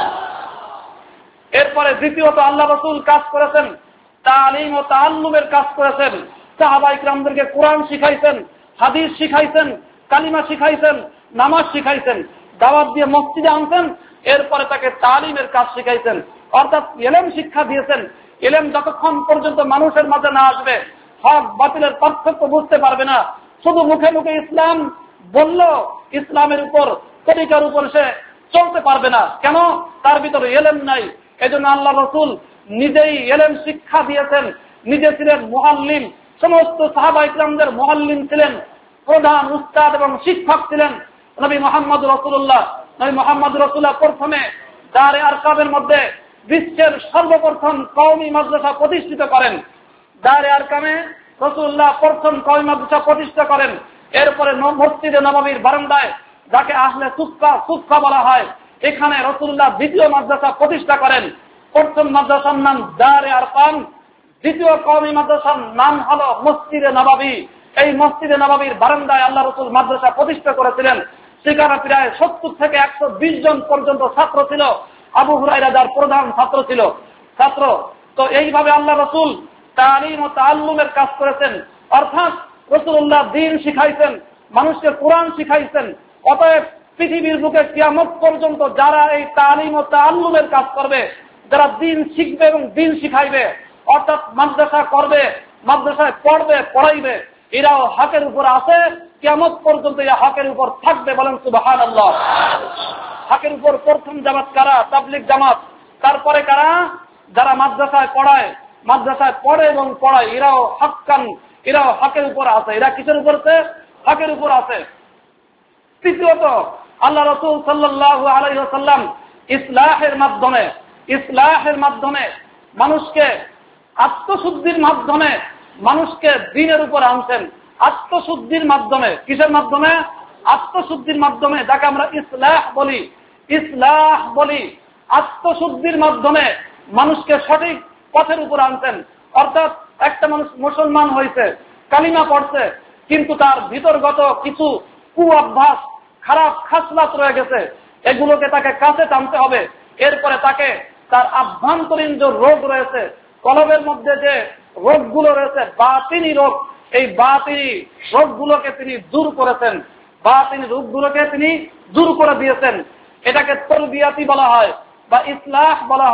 এরপরে দ্বিতীয়ত আল্লাহ রাসূল কাজ করেছেন, তালিম ও তাআল্লুমের কাজ করেছেন। সাহাবায়ে কিরামদেরকে কোরআন শিখাইছেন, হাদিস শিখাইছেন, কালিমা শিখাইছেন, নামাজ শিখাইছেন, দাওয়াত দিয়ে মসজিদে আনছেন, এরপরে তাকে তালিমের কাজ শিখাইছেন, অর্থাৎ ইলম শিক্ষা দিয়েছেন। ইলম যতক্ষণ পর্যন্ত মানুষের মাঝে না আসবে হক বাতিলের পার্থক্য বুঝতে পারবে না। শুধু মুখে মুখে ইসলাম বলল, ইসলামের উপর তরিকার উপর সে চলতে পারবে না। কেন? তার ভিতরে ইলম নাই। এজন্য আল্লাহ রাসূল নিজেই ইলম শিক্ষা দিয়েছেন, নিজে ছিলেন মুআল্লিম, সমস্ত সাহাবায়ে কিরামদের মুআল্লিম ছিলেন, প্রধান উস্তাদ এবং শিক্ষক ছিলেন নবী মুহাম্মদ রাসূলুল্লাহ। নবী মুহাম্মদ রাসূলুল্লাহ প্রথমে দারে আরকামের মধ্যে বিশ্বের সর্বপ্রথম কওমি মাদ্রাসা প্রতিষ্ঠিত করেন। দারে আরকামে রাসূলুল্লাহ প্রথম কওমি মাদ্রাসা প্রতিষ্ঠা করেন। এরপরে মসজিদে নববীর বারান্দায়, যাকে আহলে সুফফা বলা হয়, এখানে রাসূলুল্লাহ দ্বিতীয় মাদ্রাসা প্রতিষ্ঠা করেন। প্রথম মাদ্রাসার নাম দারে আরকাম, দ্বিতীয় কওমি মাদ্রাসার নাম হলো মসজিদে নববী। এই মসজিদে নববীর বারান্দায় আল্লাহ রাসূল মাদ্রাসা প্রতিষ্ঠা করেছিলেন। সেখানে প্রায় 70 থেকে 120 জন পর্যন্ত ছাত্র ছিল। আবু হুরায়রা যার প্রধান ছাত্র ছিল। তো এইভাবে আল্লাহ রাসূল তালিম ও তাআল্লুমের কাজ করেছেন, অর্থাৎ রাসূলুল্লাহ দ্বীন শিখাইছেন, মানুষকে কোরআন শিখাইছেন। অতএব পৃথিবীর বুকে কিয়ামত পর্যন্ত যারা এই তালিম ও তাআল্লুমের কাজ করবে, যারা দ্বীন শিখবে এবং দ্বীন শিখাইবে, অর্থাৎ মাদ্রাসা করবে, মাদ্রাসায় পড়বে, পড়াইবে, এরাও হকের উপর আছে, কিয়ামত পর্যন্ত এই হকের উপর থাকবে। বলেন সুবহানাল্লাহ। হকের উপর প্রথম জামাত কারা? তাবলিগ জামাত। তারপরে কারা? যারা মাদ্রাসায় পড়ে এবং পড়ায়, এরাও হক্কান, এরাও হকের উপর আছে। এরা কিসের উপর আছে? হকের উপর আছে। তৃতীয়ত, আল্লাহ রাসূল সাল্লাল্লাহু আলাইহি ওয়াসাল্লাম ইসলাহের মাধ্যমে মানুষকে আত্মশুদ্ধির মাধ্যমে মানুষকে দ্বীনের উপর আনছেন। আত্মশুদ্ধির মাধ্যমে, কিসের মাধ্যমে? আত্মশুদ্ধির মাধ্যমে, যাকে আমরা ইসলাহ বলি। আত্মশুদ্ধির মাধ্যমে মানুষকে সঠিক পথের উপর আনছেন। অর্থাৎ একটা মানুষ মুসলমান হয়েছে, কালিমা পড়ছে, কিন্তু তার ভিতরগত কিছু কুঅভ্যাস, খারাপ খাসলাত রয়ে গেছে, এগুলোকে তাকে কাছে টানতে হবে। এরপরে তাকে তার আভ্যন্তরীণ যে রোগ রয়েছে, কলবের মধ্যে যে রোগগুলো রয়েছে, বাতিনি রোগ, এই বাতিনি রোগগুলোকে তিনি দূর করেছেন, বাতিনি রোগগুলোকে তিনি দূর করে দিয়েছেন। এটাকে তরবিয়াতি বলা হয় বা ইসলাহ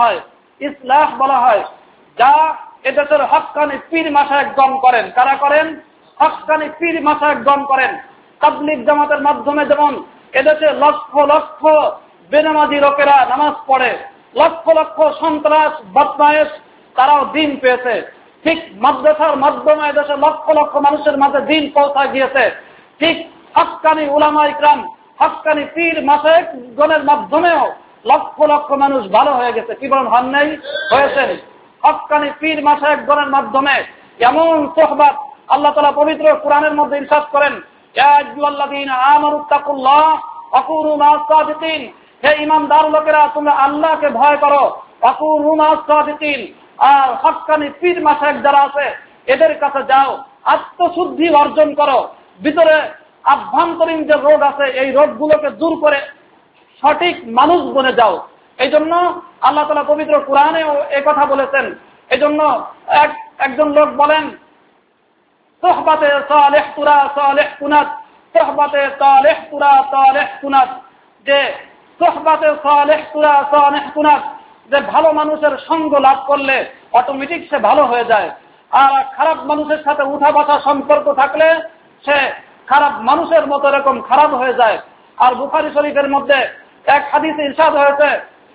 বলা হয়। যা এদেশের হক্কানি পীর মাশায়েখগণ করেন। কারা করেন? হক্কানি পীর মাশায়েখগণ করেন। তাবলিগ জামাতের মাধ্যমে যেমন এদেশে লক্ষ লক্ষ বেনামাজি লোকেরা নামাজ পড়ে, লক্ষ লক্ষ সন্ত্রাস বদমায়েশ তারাও দ্বীন পেয়েছে, ঠিক মাদ্রাসার মাধ্যমে এদেশে লক্ষ লক্ষ মানুষের মাঝে দ্বীন পৌঁছা গিয়েছে। ঠিক হক্কানি উলামা ইকরাম, হক্কানি পীর মাশায়েখগণের মাধ্যমেও লক্ষ লক্ষ মানুষ ভালো হয়ে গেছে। কি বলেন? হন নাই? হয়েছেন। হক্কানি পীর মাশায়েখগণের মাধ্যমে এমন সোহবাত আল্লাহ তাআলা পবিত্র কোরআনের মধ্যে ইরশাদ করেন, ইয়া আইয়ুহাল্লাযীনা আমানুত্তাকুল্লাহ ওয়া কুনু মা'আস সাদিকিন। হে ঈমানদার লোকেরা, তোমরা আল্লাহকে ভয় করো, ওয়া কুনু মা'আস সাদিকিন। আর হক্কানি পীর মাশায়েখ যারা আছে এদের কাছে যাও, আত্মশুদ্ধি অর্জন করো, ভিতরে আভ্যন্তরীণ যে রোগ আছে এই রোগগুলোকে দূর করে সঠিক মানুষ বনে যাও। এই জন্য আল্লাহ তাআলা পবিত্র কোরআনেও এই কথা বলেছেন। এই জন্য একজন লোক বলেন, সোহবাতে সালেহ তুরা সালেহ কুনাত, সোহবাতে সালেহ তুরা সালেহ কুনাত, যে সোহবাতে সালেহ তুরা সালেহ কুনাত, যে ভালো মানুষের সঙ্গ লাভ করলে অটোমেটিক সে ভালো হয়ে যায়। আর খারাপ মানুষের সাথে উঠা বসা সম্পর্ক থাকলে সে খারাপ মানুষের মতো এরকম খারাপ হয়ে যায়। আর বুখারী শরীফের মধ্যে এক হাদিসে ইরশাদ হয়েছে,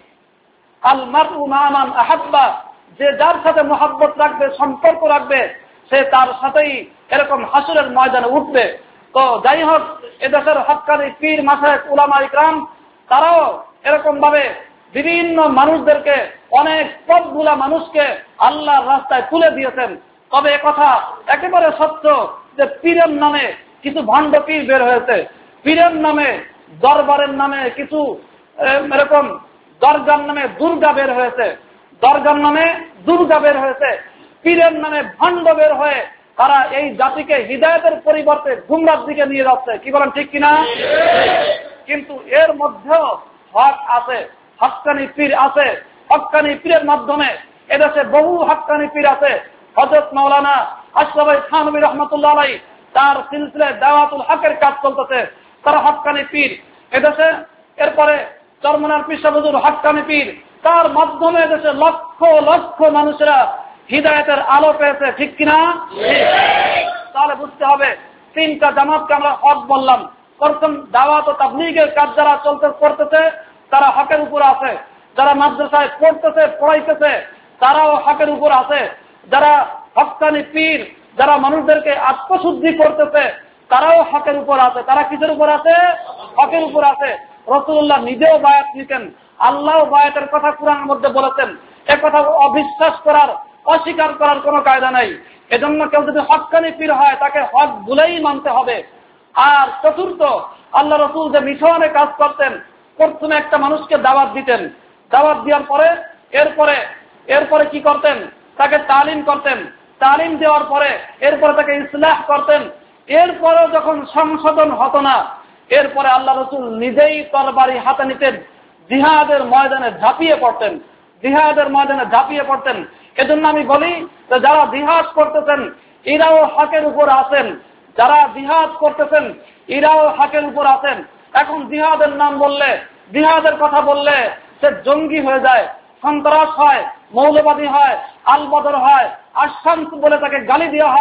আল মারউ মা মান আহাব্বা, যে যার সাথে মহব্বত রাখবে, সম্পর্ক রাখবে, সে তার সাথেই এরকম হাসরের ময়দানে উঠবে। তো যাই হোক, এদেশের হক্কানি পীর মাশায়েখ উলামা ইকরাম তারাও এরকম ভাবে বিভিন্ন মানুষদেরকে, অনেক পথভুলা মানুষকে আল্লাহর রাস্তায় তুলে দিয়েছেন। তবে একথা একেবারে সত্য যে পীরের নামে কিছু ভণ্ড পীর বের হয়েছে, পীরের নামে, দরবারের নামে কিছু এরকম দরগার নামে দুর্গা বের হয়েছে, পীরের নামে ভণ্ড বের হয়ে তারা এই জাতিকে হিদায়াতের পরিবর্তে গুমরার দিকে নিয়ে যাচ্ছে। কি বলেন, ঠিক কিনা? কিন্তু এর মধ্যেও হক আছে, হক্কানি পীর আছে। হক্কানি পীরের মাধ্যমে এদেশে বহু হক্কানি পীর আছে। হযরত মাওলানা আশরাফ আলী থানভী রাহমাতুল্লাহ আলাইহি তার সিলসিলায় দাওয়াতুল হকের কাজ চলতেছে, তারা হক্কানি পীর এদেশে। এরপরে চরমনার পীর সাহেব হুজুর হক্কানি পীর, তার মাধ্যমে এদেশে লক্ষ লক্ষ মানুষেরা হিদায়াতের আলো পেয়েছে। ঠিক কিনা? তাহলে বুঝতে হবে তিনটা জামাতকে আমরা হক বললাম। প্রথম, দাওয়াত ও তাবলীগের কাজ যারা করতেছে তারা হকের উপর আছে। যারা মাদ্রাসায় পড়তেছে, পড়াইতেছে, তারাও হকের উপর আছে। যারা হক্কানি পীর, যারা মানুষদেরকে আত্মশুদ্ধি করতেছে, তারাও হকের উপর আছে। তারা কিসের উপর আছে? হকের উপর আছে। রাসূলুল্লাহ নিজেও বায়াত নিতেন, আল্লাহও বায়াতের কথা কোরআনের মধ্যে বলেছেন। একথা অবিশ্বাস করার, অস্বীকার করার কোনো কায়দা নাই। এজন্য কেউ যদি হক্কানি পীর হয় তাকে হক বলেই মানতে হবে। আর চতুর্থ, আল্লাহ রাসূল যে মিশনে কাজ করতেন, প্রথমে একটা মানুষকে দাওয়াত দিতেন, দাওয়াত দেওয়ার পরে এরপরে কি করতেন? তাকে তালিম করতেন, তালিম দেওয়ার পরে এরপরে তাকে ইসলাহ করতেন। এরপরে যখন সংশোধন হতো না, এরপরে আল্লাহ রাসূল নিজেই তরবারি হাতে নিতেন, জিহাদের ময়দানে ঝাঁপিয়ে পড়তেন। এজন্য আমি বলি যে যারা জিহাদ করতেছেন এরাও হকের উপর আছেন, যারা জিহাদ করতেছেন এরাও হকের উপর আছেন। এখন জিহাদের নাম বললে, জিহাদের কথা বললে সে জঙ্গি হয়ে যায়, সন্ত্রাস হয়, মৌলবাদী হয়, আল বদর হয়, আশামস বলে তাকে গালি দেওয়া হয়।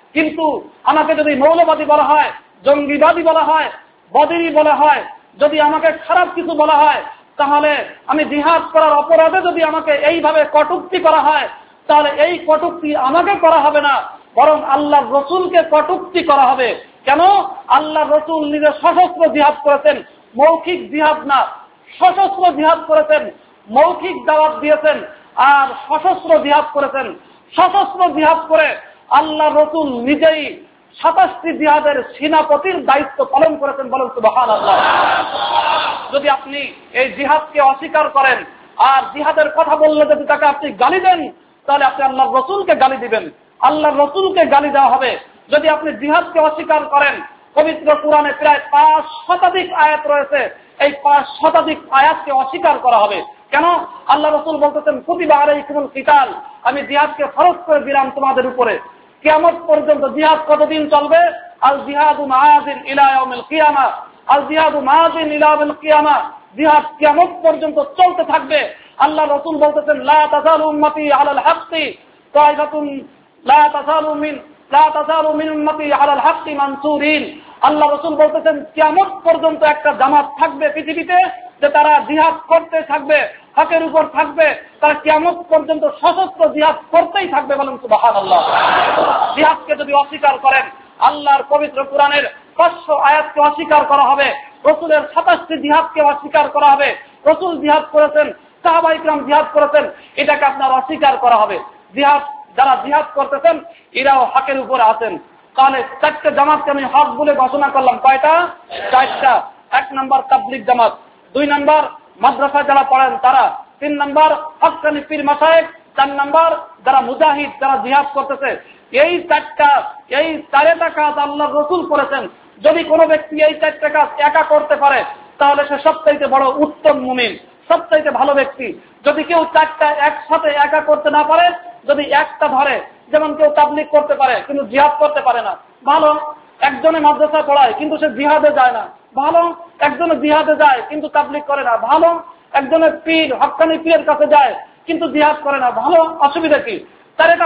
কিন্তু আমাকে যদি মৌলবাদী বলা হয়, জঙ্গিবাদী বলা হয়, বদিরি বলা হয়, যদি আমাকে খারাপ কিছু বলা হয়, তাহলে আমি জিহাদ করার অপরাধে যদি আমাকে এইভাবে কটূক্তি করা হয়, তাহলে এই কটূক্তি আমাকে করা হবে না, বরং আল্লাহর রসুলকে কটূক্তি করা হবে। কেন? আল্লাহর রসুল নিজে সশস্ত্র জিহাদ করেছেন, মৌখিক জিহাদ না, সশস্ত্র জিহাদ করেছেন, মৌখিক দাওয়াত দিয়েছেন আর সশস্ত্র জিহাদ করেছেন। সশস্ত্র জিহাদ করে আল্লাহ রসুল নিজেই 27টি জিহাদের সেনাপতির দায়িত্ব পালন করেছেন। বলেন সুবহানাল্লাহ। যদি আপনি এই জিহাদকে অস্বীকার করেন আর জিহাদের কথা বললে যদি তাকে আপনি গালি দেন, তাহলে আপনি আল্লাহর রসুলকে গালি দিবেন, আল্লাহর রসুলকে গালি দেওয়া হবে। যদি আপনি জিহাদকে অস্বীকার করেন, পবিত্র কোরআনে প্রায় 5 শতাধিক আয়াত রয়েছে, এই 5 শতাধিক আয়াতকে অস্বীকার করা হবে। কেন? আল্লাহ রসুল বলতেছেন কুতিবা আলাইকুমুল কিতাল, আমি জিহাদকে ফরজ করে দিলাম তোমাদের উপরে। কিয়ামত পর্যন্ত জিহাদ কতদিন চলবে? আল জিহাদু মাআযিন ইলা ইয়াউমিল কিয়ামা, আল জিহাদু মাআযিন ইলা ইয়াউমিল কিয়ামা, জিহাদ কিয়ামত পর্যন্ত চলতে থাকবে। আল্লাহ রসুল বলতেছেন লা তাযালু উম্মতি আলাল হাক্কি তাইফাতুন লা তাযালু মিন উম্মতি আলাল হাক্কি মানসুরিন। আল্লাহ রসুল বলতেছেন কিয়ামত পর্যন্ত একটা জামাত থাকবে পৃথিবীতে, যে তারা জিহাদ করতে থাকবে, হকের উপর থাকবে, তারা কিয়ামত পর্যন্ত সশস্ত্র জিহাদ করতেই থাকবে। বলেন সুবহানাল্লাহ। জিহাদকে যদি অস্বীকার করেন, আল্লাহর পবিত্র কোরআনের 500 আয়াতকে অস্বীকার করা হবে, রসুলের 27টি জিহাদকে অস্বীকার করা হবে। রসুল জিহাদ করেছেন, সাহাবায়ে কিরাম জিহাদ করেছেন, এটাকে আপনার অস্বীকার করা হবে। জিহাদ যারা জিহাদ করতেছেন এরাও হকের উপর আছেন। তাহলে 4টে জামাতকে আমি হক বলে ঘোষণা করলাম। কয়টা? 4টা। 1 নম্বর তাবলীগ জামাত, 2 নম্বর মাদ্রাসা যারা পড়েন তারা, 3 নম্বর হক্কানি পীর মাশায়েখ, 4 নম্বর যারা মুজাহিদ, যারা জিহাদ করতেছে। এই 4টা কাজ আল্লাহর রাসূল করেছেন। যদি কোনো ব্যক্তি এই 4টা কাজ একা করতে পারে, তাহলে সে সবচাইতে বড় উত্তম মুমিন, সবচাইতে ভালো ব্যক্তি। যদি কেউ 4টা একসাথে একা করতে না পারে, যদি একটা ধরে, যেমন কেউ তাবলীগ করতে পারে কিন্তু জিহাদ করতে পারে না, ভালো। একজনে মাদ্রাসা পড়ায় কিন্তু সে জিহাদে যায় না, ভালো। একজনে জিহাদে যায় কিন্তু তাবলীগ করে না, ভালো। একজনের পীর, হক্কানি পীরের কাছে যায় কিন্তু জিহাদ করে না, ভালো। অসুবিধা কি? 4টা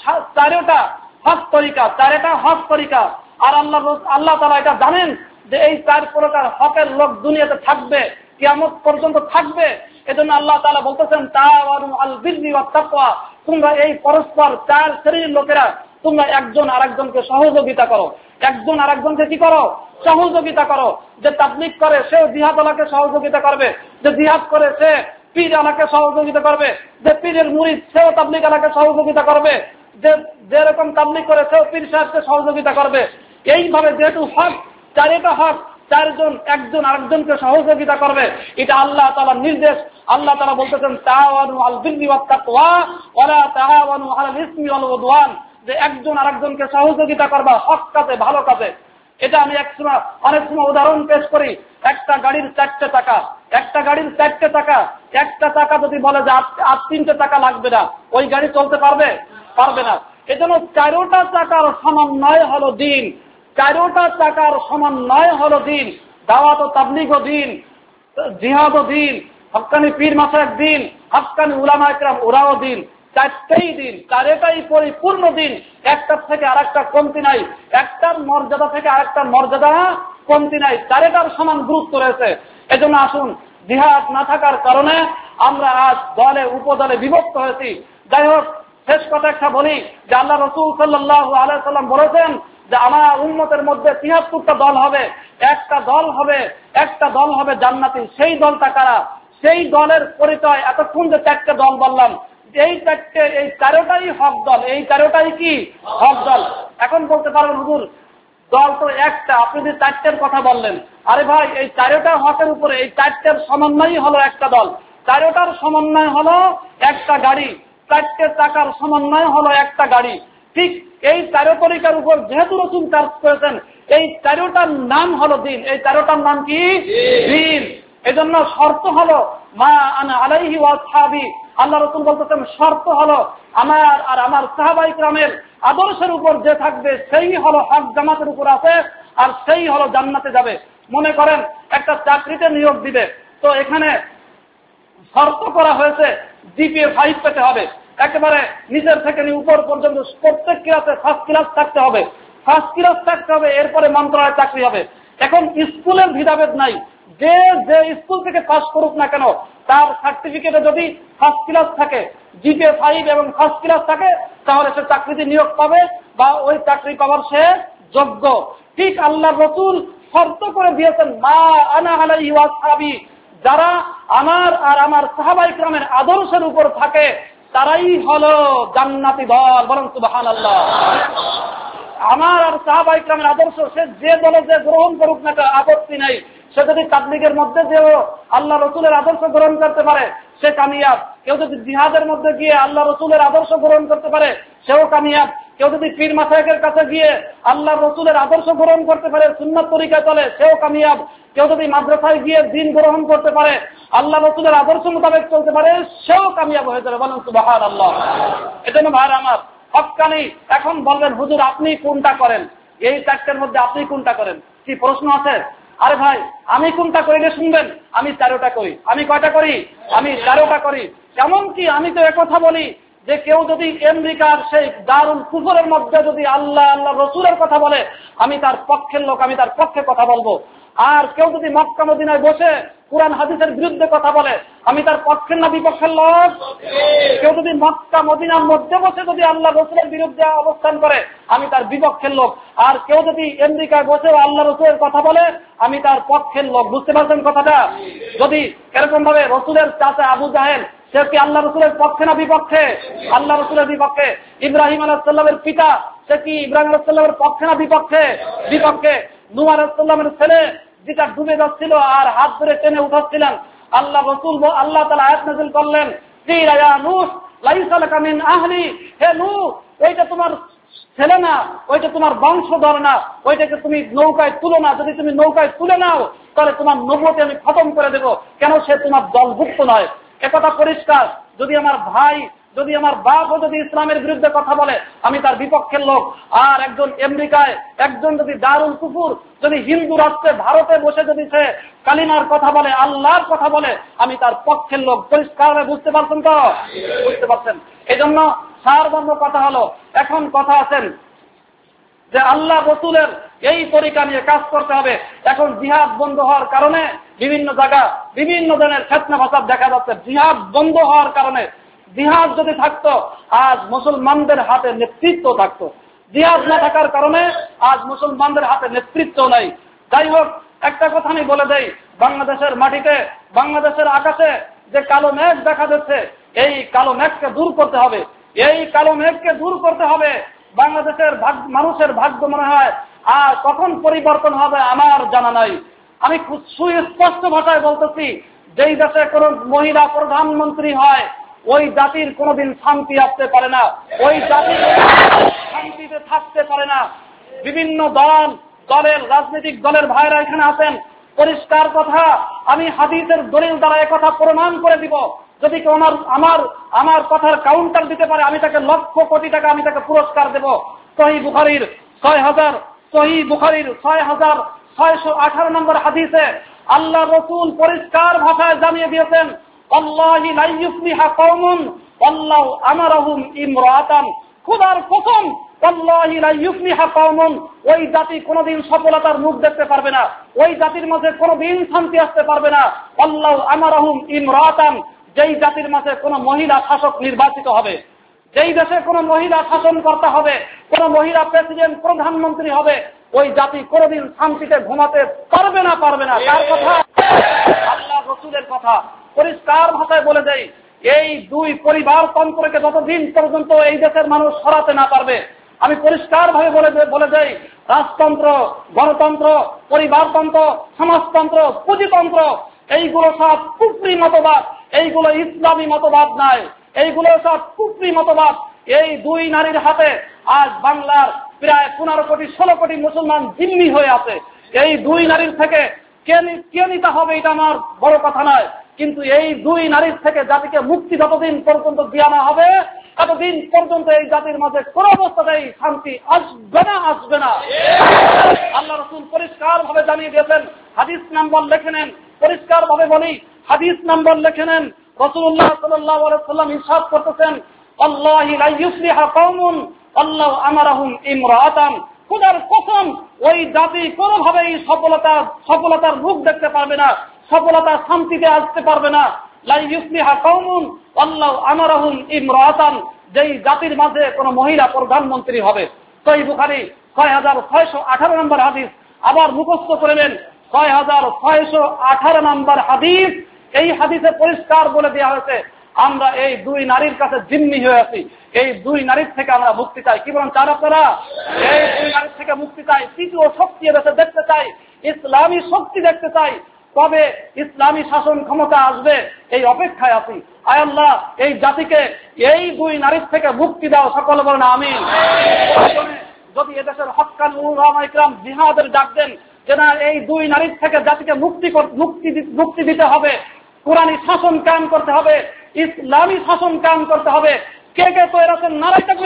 হক তরিকা, 4টা হক তরিকা। আর আল্লাহ তাআলা এটা জানেন যে এই 4 প্রকার হকের লোক দুনিয়াতে থাকবে, কিয়ামত পর্যন্ত থাকবে। এজন্য আল্লাহ তাআলা বলতেছেন তাওয়ানু আল বিররি ওয়াত তাকওয়া, তোমরা এই পরস্পর 4 শ্রেণীর লোকেরা তোমরা একজন আরেকজনকে সহযোগিতা করো। একজন আরেকজনকে কি করো? সহযোগিতা করো। যে তাবলীগ করে সে জিহাদ ওয়ালাকে সহযোগিতা করবে, যে জিহাদ করে সে পীর ওয়ালাকে সহযোগিতা করবে, যে পীরের মুরিদ সেও তাবলীগ ওয়ালাকে সহযোগিতা করবে, যে যেরকম তাবলীগ করে সেও পীর সাহেবকে সহযোগিতা করবে। এইভাবে যেহেতু হক, 4টা হক, 4 জন একজন আরেকজনকে সহযোগিতা করবে, এটা আল্লাহ তাআলার নির্দেশ। আল্লাহ তাআলা বলতেছেন তাওয়ানু আল বিররি ওয়াত তাকওয়া ওয়া লা তাওয়ানু আলাল ইসমি ওয়াল উদওয়ান, যে একজন আরেকজনকে সহযোগিতা করবা হক কাজে, ভালো কাজে। এটা আমি অনেক সময় উদাহরণ পেশ করি। একটা গাড়ির 4টে চাকা, একটা গাড়ির 4টে চাকা, একটা চাকা যদি বলে যে আর 3টে চাকা লাগবে না, ওই গাড়ি চলতে পারবে? পারবে না। এজন্য 4টা চাকার সমন্বয় হলো দ্বীন, 4টা চাকার সমন্বয় হলো দ্বীন। দাওয়াত ও তাবলীগ ও দ্বীন, জিহাদ ও দ্বীন, হক্কানি পীর মাশায়েখ দ্বীন, হক্কানি উলামায়ে কেরাম ওরাও দ্বীন। 4টাই দিন, 4টাই পরিপূর্ণ দিন। একটার থেকে আরেকটা কমতি নাই, একটার মর্যাদা থেকে আরেকটার মর্যাদা কমতি নাই, 4টার সমান গুরুত্ব রয়েছে। এজন্য আসুন, জিহাদ না থাকার কারণে আমরা আজ দলে উপদলে বিভক্ত হয়েছি। যাই হোক, শেষ কথা একটা বলি যে আল্লাহ রাসূল সাল্লাল্লাহু আলাইহি ওয়াসাল্লাম বলেছেন যে আমার উম্মতের মধ্যে 73টা দল হবে, একটা দল হবে জান্নাতি। সেই দলটা কারা? সেই দলের পরিচয় এতক্ষণ যে 4টে দল বললাম, এই 4টাই হক দল। এই 4টাই কি? হক দল। এখন বলতে পারবেন হুজুর দল তো একটা, আপনি যে 4টের কথা বললেন। আরে ভাই, এই 4টা হকের উপরে এই 4টের সমন্বয়ই হলো একটা দল। 4টার সমন্বয় হলো একটা গাড়ি, 4টে চাকার সমন্বয় হলো একটা গাড়ি। ঠিক এই 4 তরিকার উপর যেহেতু রাসূল কাজ করেছেন, এই 4টার নাম হলো দ্বীন। এই 4টার নাম কি? দ্বীন। এজন্য শর্ত হলো মা আনা আলাইহি ওয়া আসহাবি। আল্লাহ রাসূল বলতেছেন শর্ত হলো আমার আর আমার সাহাবায়ে কিরামের আদর্শের উপর যে থাকবে সেই হলো হক জামাতের উপর আছে, আর সেই হলো জান্নাতে যাবে। মনে করেন একটা চাকরিতে নিয়োগ দিবে, তো এখানে শর্ত করা হয়েছে জিপিএ 5 পেতে হবে। একেবারে নিচের থেকে নিয়ে উপর পর্যন্ত প্রত্যেক ক্লাসে ফার্স্ট ক্লাস থাকতে হবে, এরপরে মন্ত্রণালয়ে চাকরি হবে। এখন স্কুলের ভেদাভেদ নাই, যে যে স্কুল থেকে পাস করুক না কেন তার সার্টিফিকেটে যদি ফার্স্ট ক্লাস থাকে, জিপিএ 5 এবং ফার্স্ট ক্লাস থাকে, তাহলে সে চাকরিতে নিয়োগ পাবে বা ওই চাকরি পাওয়ার সে যোগ্য। ঠিক আল্লাহর রাসূল শর্ত করে দিয়েছেন, মা আনা আলাইহি ওয়া আসহাবি, যারা আমার আর আমার সাহাবায়ে কিরামের আদর্শের উপর থাকে তারাই হলো জান্নাতি দল। বলেন সুবহানাল্লাহ। আমার আর সাহাবায়ে কিরামের আদর্শ সে যে দলে যে গ্রহণ করুক না কেন আপত্তি নাই। সে যদি তাবলীগের মধ্যে যে আল্লাহ রসুলের আদর্শ গ্রহণ করতে পারে সে কামিয়াব। কেউ যদি জিহাদের মধ্যে গিয়ে আল্লাহ রসুলের আদর্শ গ্রহণ করতে পারে সেও কামিয়াব। কেউ যদি পীর মাশায়েখের কাছে গিয়ে আল্লাহ রসুলের আদর্শ গ্রহণ করতে পারে, সুন্নাত তরিকায় চলে, সেও কামিয়াব। কেউ যদি মাদ্রাসায় গিয়ে দ্বীন গ্রহণ করতে পারে, আল্লাহ রসুলের আদর্শ মোতাবেক চলতে পারে, সেও কামিয়াব হয়ে যাবে। বলেন সুবহানাল্লাহ। এজন্য ভাইরা আমার, হক্কানি এখন বলবেন হুজুর আপনি কোনটা করেন, এই চারটের মধ্যে আপনি কোনটা করেন? কি প্রশ্ন আছে? আরে ভাই, আমি কোনটা করিলে শুনবেন, আমি 4টা করি। আমি কয়টা করি? আমি 4টা করি। এমনকি আমি তো একথা বলি যে কেউ যদি আমেরিকার সেই দারুল কুফরের মধ্যে যদি আল্লাহ আল্লাহ রসুলের কথা বলে, আমি তার পক্ষের লোক, আমি তার পক্ষে কথা বলবো। আর কেউ যদি মক্কা মদিনায় বসে কুরআন হাদিসের বিরুদ্ধে কথা বলে, আমি তার পক্ষের না বিপক্ষের লোক? কেউ যদি মক্কা মদিনার মধ্যে বসে যদি আল্লাহ রসুলের বিরুদ্ধে অবস্থান করে, আমি তার বিপক্ষের লোক। আর কেউ যদি আমেরিকায় বসে আল্লাহ রসুলের কথা বলে, আমি তার পক্ষের লোক। বুঝতে পারছেন কথাটা? যদি এরকম ভাবে রসুলের চাচা আবু জাহেল, সে কি আল্লাহ রসুলের পক্ষে না বিপক্ষে? আল্লাহ রসুলের বিপক্ষে। ইব্রাহিম আলাইহিস সালামের পিতা, সে কি ইব্রাহিম আলাইহিস সালামের পক্ষে না বিপক্ষে? বিপক্ষে। নূহ আলাইহিস সালামের ছেলে যেটা ডুবে যাচ্ছিল আর হাত ধরে টেনে উঠাচ্ছিলেন, আল্লাহ রসুল আল্লাহ তাআলা আয়াত নাযিল করলেন, কিলা ইয়া নূহ লাইসা লাকা মিন আহলি, হে নূহ ওইটা তোমার ছেলে না, ওইটা তোমার বংশধর না, ওইটাকে তুমি নৌকায় তুলো না। যদি তুমি নৌকায় তুলে নাও তাহলে তোমার নবুয়ত আমি খতম করে দেব, কেন সে তোমার দলভুক্ত নয়। একথা পরিষ্কার। যদি আমার ভাই, যদি আমার বাপও যদি ইসলামের বিরুদ্ধে কথা বলে, আমি তার বিপক্ষের লোক। আর একজন আমেরিকায়, একজন যদি দারুল কুফর, যদি হিন্দু রাষ্ট্রে ভারতে বসে যদি সে কালিমার কথা বলে, আল্লাহর কথা বলে, আমি তার পক্ষের লোক। পরিষ্কার বুঝতে পারছেন তো? বুঝতে পারছেন। এই জন্য সারমর্ম কথা হলো, এখন কথা আছেন যে আল্লাহ রসুলের এই তরিকা নিয়ে কাজ করতে হবে। এখন জিহাদ বন্ধ হওয়ার কারণে বিভিন্ন জায়গা বিভিন্ন ধরনের ফিতনা ফাসাদ দেখা যাচ্ছে। জিহাদ বন্ধ হওয়ার কারণে, জিহাদ যদি থাকতো আজ মুসলমানদের হাতে নেতৃত্ব থাকতো। জিহাদ না থাকার কারণে আজ মুসলমানদের হাতে নেতৃত্ব নাই। যাই হোক, একটা কথা আমি বলে দেই, বাংলাদেশের মাটিতে, বাংলাদেশের আকাশে যে কালো মেঘ দেখা যাচ্ছে, এই কালো মেঘকে দূর করতে হবে। এই কালো মেঘকে দূর করতে হবে। বাংলাদেশের মানুষের ভাগ্য মনে হয় আর কখন পরিবর্তন হবে আমার জানা নাই। আমি সুস্পষ্ট ভাষায় বলতেছি, যেই দেশে কোন মহিলা প্রধানমন্ত্রী হয় ওই জাতির কোনোদিন শান্তি আসতে পারে না, ওই জাতি শান্তিতে থাকতে পারে না। বিভিন্ন দলের রাজনৈতিক দলের ভাইরা এখানে আছেন, পরিষ্কার কথা, আমি হাদিসের দলিল দ্বারা একথা প্রমাণ করে দিব। যদি কেউ আমার কথার কাউন্টার দিতে পারে, আমি তাকে লক্ষ কোটি টাকা আমি তাকে পুরস্কার দেব। সহিহ বুখারীর 6618 নম্বর হাদিসে আল্লাহ রাসূল পরিষ্কার ভাষায় জানিয়ে দিয়েছেন, আল্লাহি লা ইউফলিহা কওমুন আল্লাহু আমারাহুম ইমরাতান, খোদার কসম, আল্লাহি লা ইউফলিহা কওমুন, ওই জাতি কোনোদিন সফলতার মুখ দেখতে পারবে না, ওই জাতির মাঝে কোনোদিন শান্তি আসতে পারবে না। আল্লাহু আমারাহুম ইমরাতান, যেই জাতির মাঝে কোন মহিলা শাসক নির্বাচিত হবে, যেই দেশে কোন মহিলা শাসনকর্তা হবে, কোন মহিলা প্রেসিডেন্ট প্রধানমন্ত্রী হবে, ওই জাতি কোনোদিন শান্তিতে ঘুমাতে পারবে না। কার কথা? আল্লাহ রসুলের কথা। পরিষ্কার ভাষায় বলে দেই, এই দুই পরিবারতন্ত্রকে যতদিন পর্যন্ত এই দেশের মানুষ সরাতে না পারবে, আমি পরিষ্কার ভাবে বলে দেই, রাজতন্ত্র, গণতন্ত্র, পরিবারতন্ত্র, সমাজতন্ত্র, পুঁজিতন্ত্র, এইগুলো সব কুফরি মতবাদ, এইগুলো ইসলামী মতবাদ নয়, এইগুলো সব কুফরি মতবাদ। এই দুই নারীর হাতে আজ বাংলার প্রায় 15 কোটি 16 কোটি মুসলমান জিম্মি হয়ে আছে। এই দুই নারীর থেকে কে নিতে হবে এটা আমার বড় কথা নয়, কিন্তু এই দুই নারীর থেকে জাতিকে মুক্তি যতদিন পর্যন্ত দেওয়া না হবে, ততদিন পর্যন্ত এই জাতির মাঝে কোন অবস্থাতেই শান্তি আসবে না। আল্লাহ রাসূল পরিষ্কার ভাবে জানিয়ে দিয়েছেন, হাদিস নাম্বার লিখে নেন, পরিষ্কার ভাবে বলি, হাদিস নাম্বার লিখে নেন। রাসূলুল্লাহ সাল্লাল্লাহু আলাইহি ওয়াসাল্লাম ইরশাদ করতেছেন, আল্লাহি লা ইউসলিহা কওমুন আল্লাহু আমারাহুম ইমরাআতান, খোদার কসম ওই জাতি কোনোভাবেই সফলতার মুখ দেখতে পারবে না, সফলতা শান্তিতে আসতে পারবে না। লা ইউসলিহা কওমুন আল্লাহু আমারাহুম ইমরাআতান, যেই জাতির মাঝে কোন মহিলা প্রধানমন্ত্রী হবে। সহিহ বুখারী 6618 নম্বর হাদিস। আবার মুখস্থ করে নেন 6618 নম্বর হাদিস। এই হাদিসে পরিষ্কার বলে দেওয়া হয়েছে আমরা এই দুই নারীর কাছে জিম্মি হয়ে আছি, এই দুই নারীর থেকে আমরা মুক্তি চাই। কি বলেন চান আপনারা? এই দুই নারীর থেকে মুক্তি চাই, তৃতীয় শক্তি এদেশে দেখতে চাই, ইসলামী শক্তি দেখতে চাই। কবে ইসলামী শাসন ক্ষমতা আসবে এই অপেক্ষায় আছি। আয় আল্লাহ, এই জাতিকে এই দুই নারীর থেকে মুক্তি দাও, সকলে বলেন আমিন। যদি এদেশের হক্কানি উলামা ইকরাম জিহাদের ডাক দেন যে না, এই দুই নারীর থেকে জাতিকে মুক্তি দিতে হবে, কোরআনী শাসন কায়েম করতে হবে, ইসলামী শাসন কায়েম করতে হবে, কে কে তো এরকম নারাই থাকবে?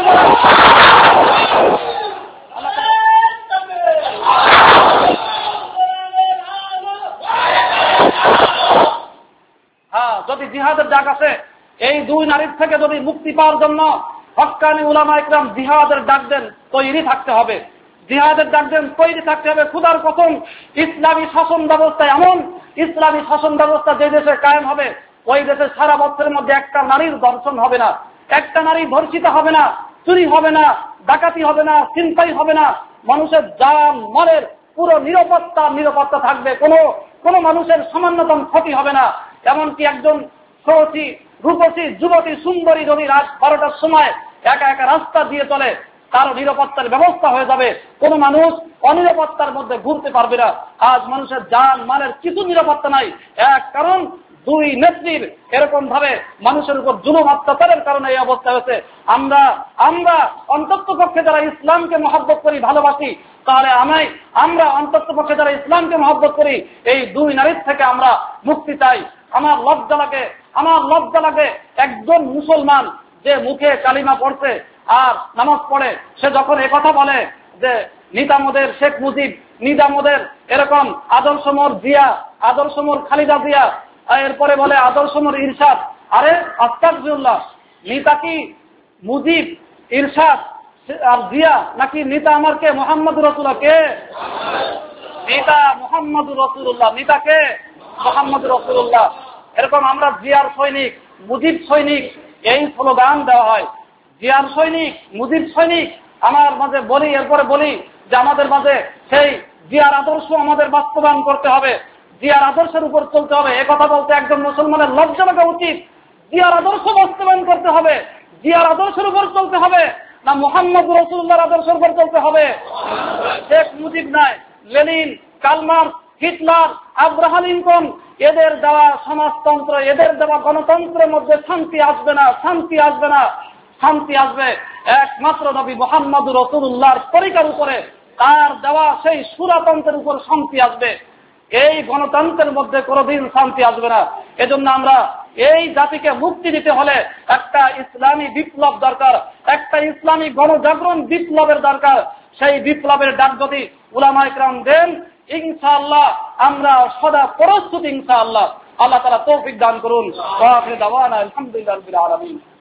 হ্যাঁ, যদি জিহাদের ডাক আছে, এই দুই নারীর থেকে যদি মুক্তি পাওয়ার জন্য হক্কানি উলামা ইকরাম জিহাদের ডাক দেন, তৈরি থাকতে হবে। জিহাদের ডাক দেন, তৈরি থাকতে হবে। খোদার কসম, ইসলামী শাসন ব্যবস্থা এমন ইসলামী শাসন ব্যবস্থা যে দেশে কায়েম হবে, ওই দেশে সারা বছরের মধ্যে একটা নারীর ধর্ষণ হবে না, একটা নারী ধর্ষিত হবে না, চুরি হবে না, ডাকাতি হবে না, ছিনতাই হবে না, মানুষের জান মালের পুরো নিরাপত্তা থাকবে, কোনো মানুষের সামান্যতম ক্ষতি হবে না। এমনকি একজন রূপসী যুবতী সুন্দরী যদি রাত 12টার সময় একা একা রাস্তা দিয়ে চলে, তার নিরাপত্তার ব্যবস্থা হয়ে যাবে, কোন মানুষ অনিরাপত্তার মধ্যে ঘুরতে পারবে না। আজ মানুষের জান মালের কিছু নিরাপত্তা নাই, এক কারণ দুই নেত্রীর এরকম ভাবে মানুষের উপর জুলুম অত্যাচারের কারণে এই অবস্থা হয়েছে। আমরা অন্ততপক্ষে যারা ইসলামকে মহব্বত করি, ভালোবাসি, তাহলে আমরা অন্ততপক্ষে যারা ইসলামকে মহব্বত করি, এই দুই নারীর থেকে আমরা মুক্তি চাই। আমার লজ্জা লাগে একজন মুসলমান যে মুখে কালিমা পড়ছে আর নামাজ পড়ে, সে যখন একথা বলে যে নিজামদের শেখ মুজিব, নিজামদের এরকম আদর্শমোর জিয়া, আদর্শমোর খালিদা জিয়া, এরপরে বলে আদর্শমোর ইরশাদ। আরে আস্তাগফিরুল্লাহ, নেতা কি মুজিব, ইরশাদ আর জিয়া, নাকি নেতা আমার কে? মুহাম্মদুর রাসূলুল্লাহ। কে নেতা? মুহাম্মদুর রাসূলুল্লাহ। নেতা কে? মুহাম্মদুর রাসূলুল্লাহ। এরকম আমরা জিয়ার সৈনিক, মুজিব সৈনিক, এই স্লোগান দেওয়া হয়। জিয়ার সৈনিক, মুজিব সৈনিক আমার মাঝে বলি, এরপরে বলি যে আমাদের মাঝে সেই জিয়ার আদর্শ আমাদের বাস্তবায়ন করতে হবে, জিয়ার আদর্শের উপর চলতে হবে। একথা বলতে একজন মুসলমানের লজ্জা লাগা উচিত। জিয়ার আদর্শ বাস্তবায়ন করতে হবে, জিয়ার আদর্শের উপর চলতে হবে, না মুহাম্মদ রাসূলুল্লাহর আদর্শের উপর চলতে হবে? শেখ মুজিব নাই, Lenin, Karl Marx, Hitler, Abraham Lincoln, এদের দেওয়া সমাজতন্ত্র, এদের দেওয়া গণতন্ত্রের মধ্যে শান্তি আসবে না। শান্তি আসবে একমাত্র নবী মুহাম্মদ রাসূলুল্লাহর তরিকার উপরে, তার দেওয়া সেই সুরাতন্ত্রের উপর শান্তি আসবে। এই গণতন্ত্রের মধ্যে কোনোদিন শান্তি আসবে না। এজন্য আমরা এই জাতিকে মুক্তি দিতে হলে একটা ইসলামী বিপ্লব দরকার, একটা ইসলামী গণজাগরণ বিপ্লবের দরকার। সেই বিপ্লবের ডাক যদি উলামায়ে কেরাম দেন, ইনশাআল্লাহ আমরা সদা প্রস্তুত। ইনশাআল্লাহ আল্লাহ তাআলা তৌফিক দান করুন। ওয়া আখিরু দাওয়ানা আলহামদুলিল্লাহি রাব্বিল আলামিন।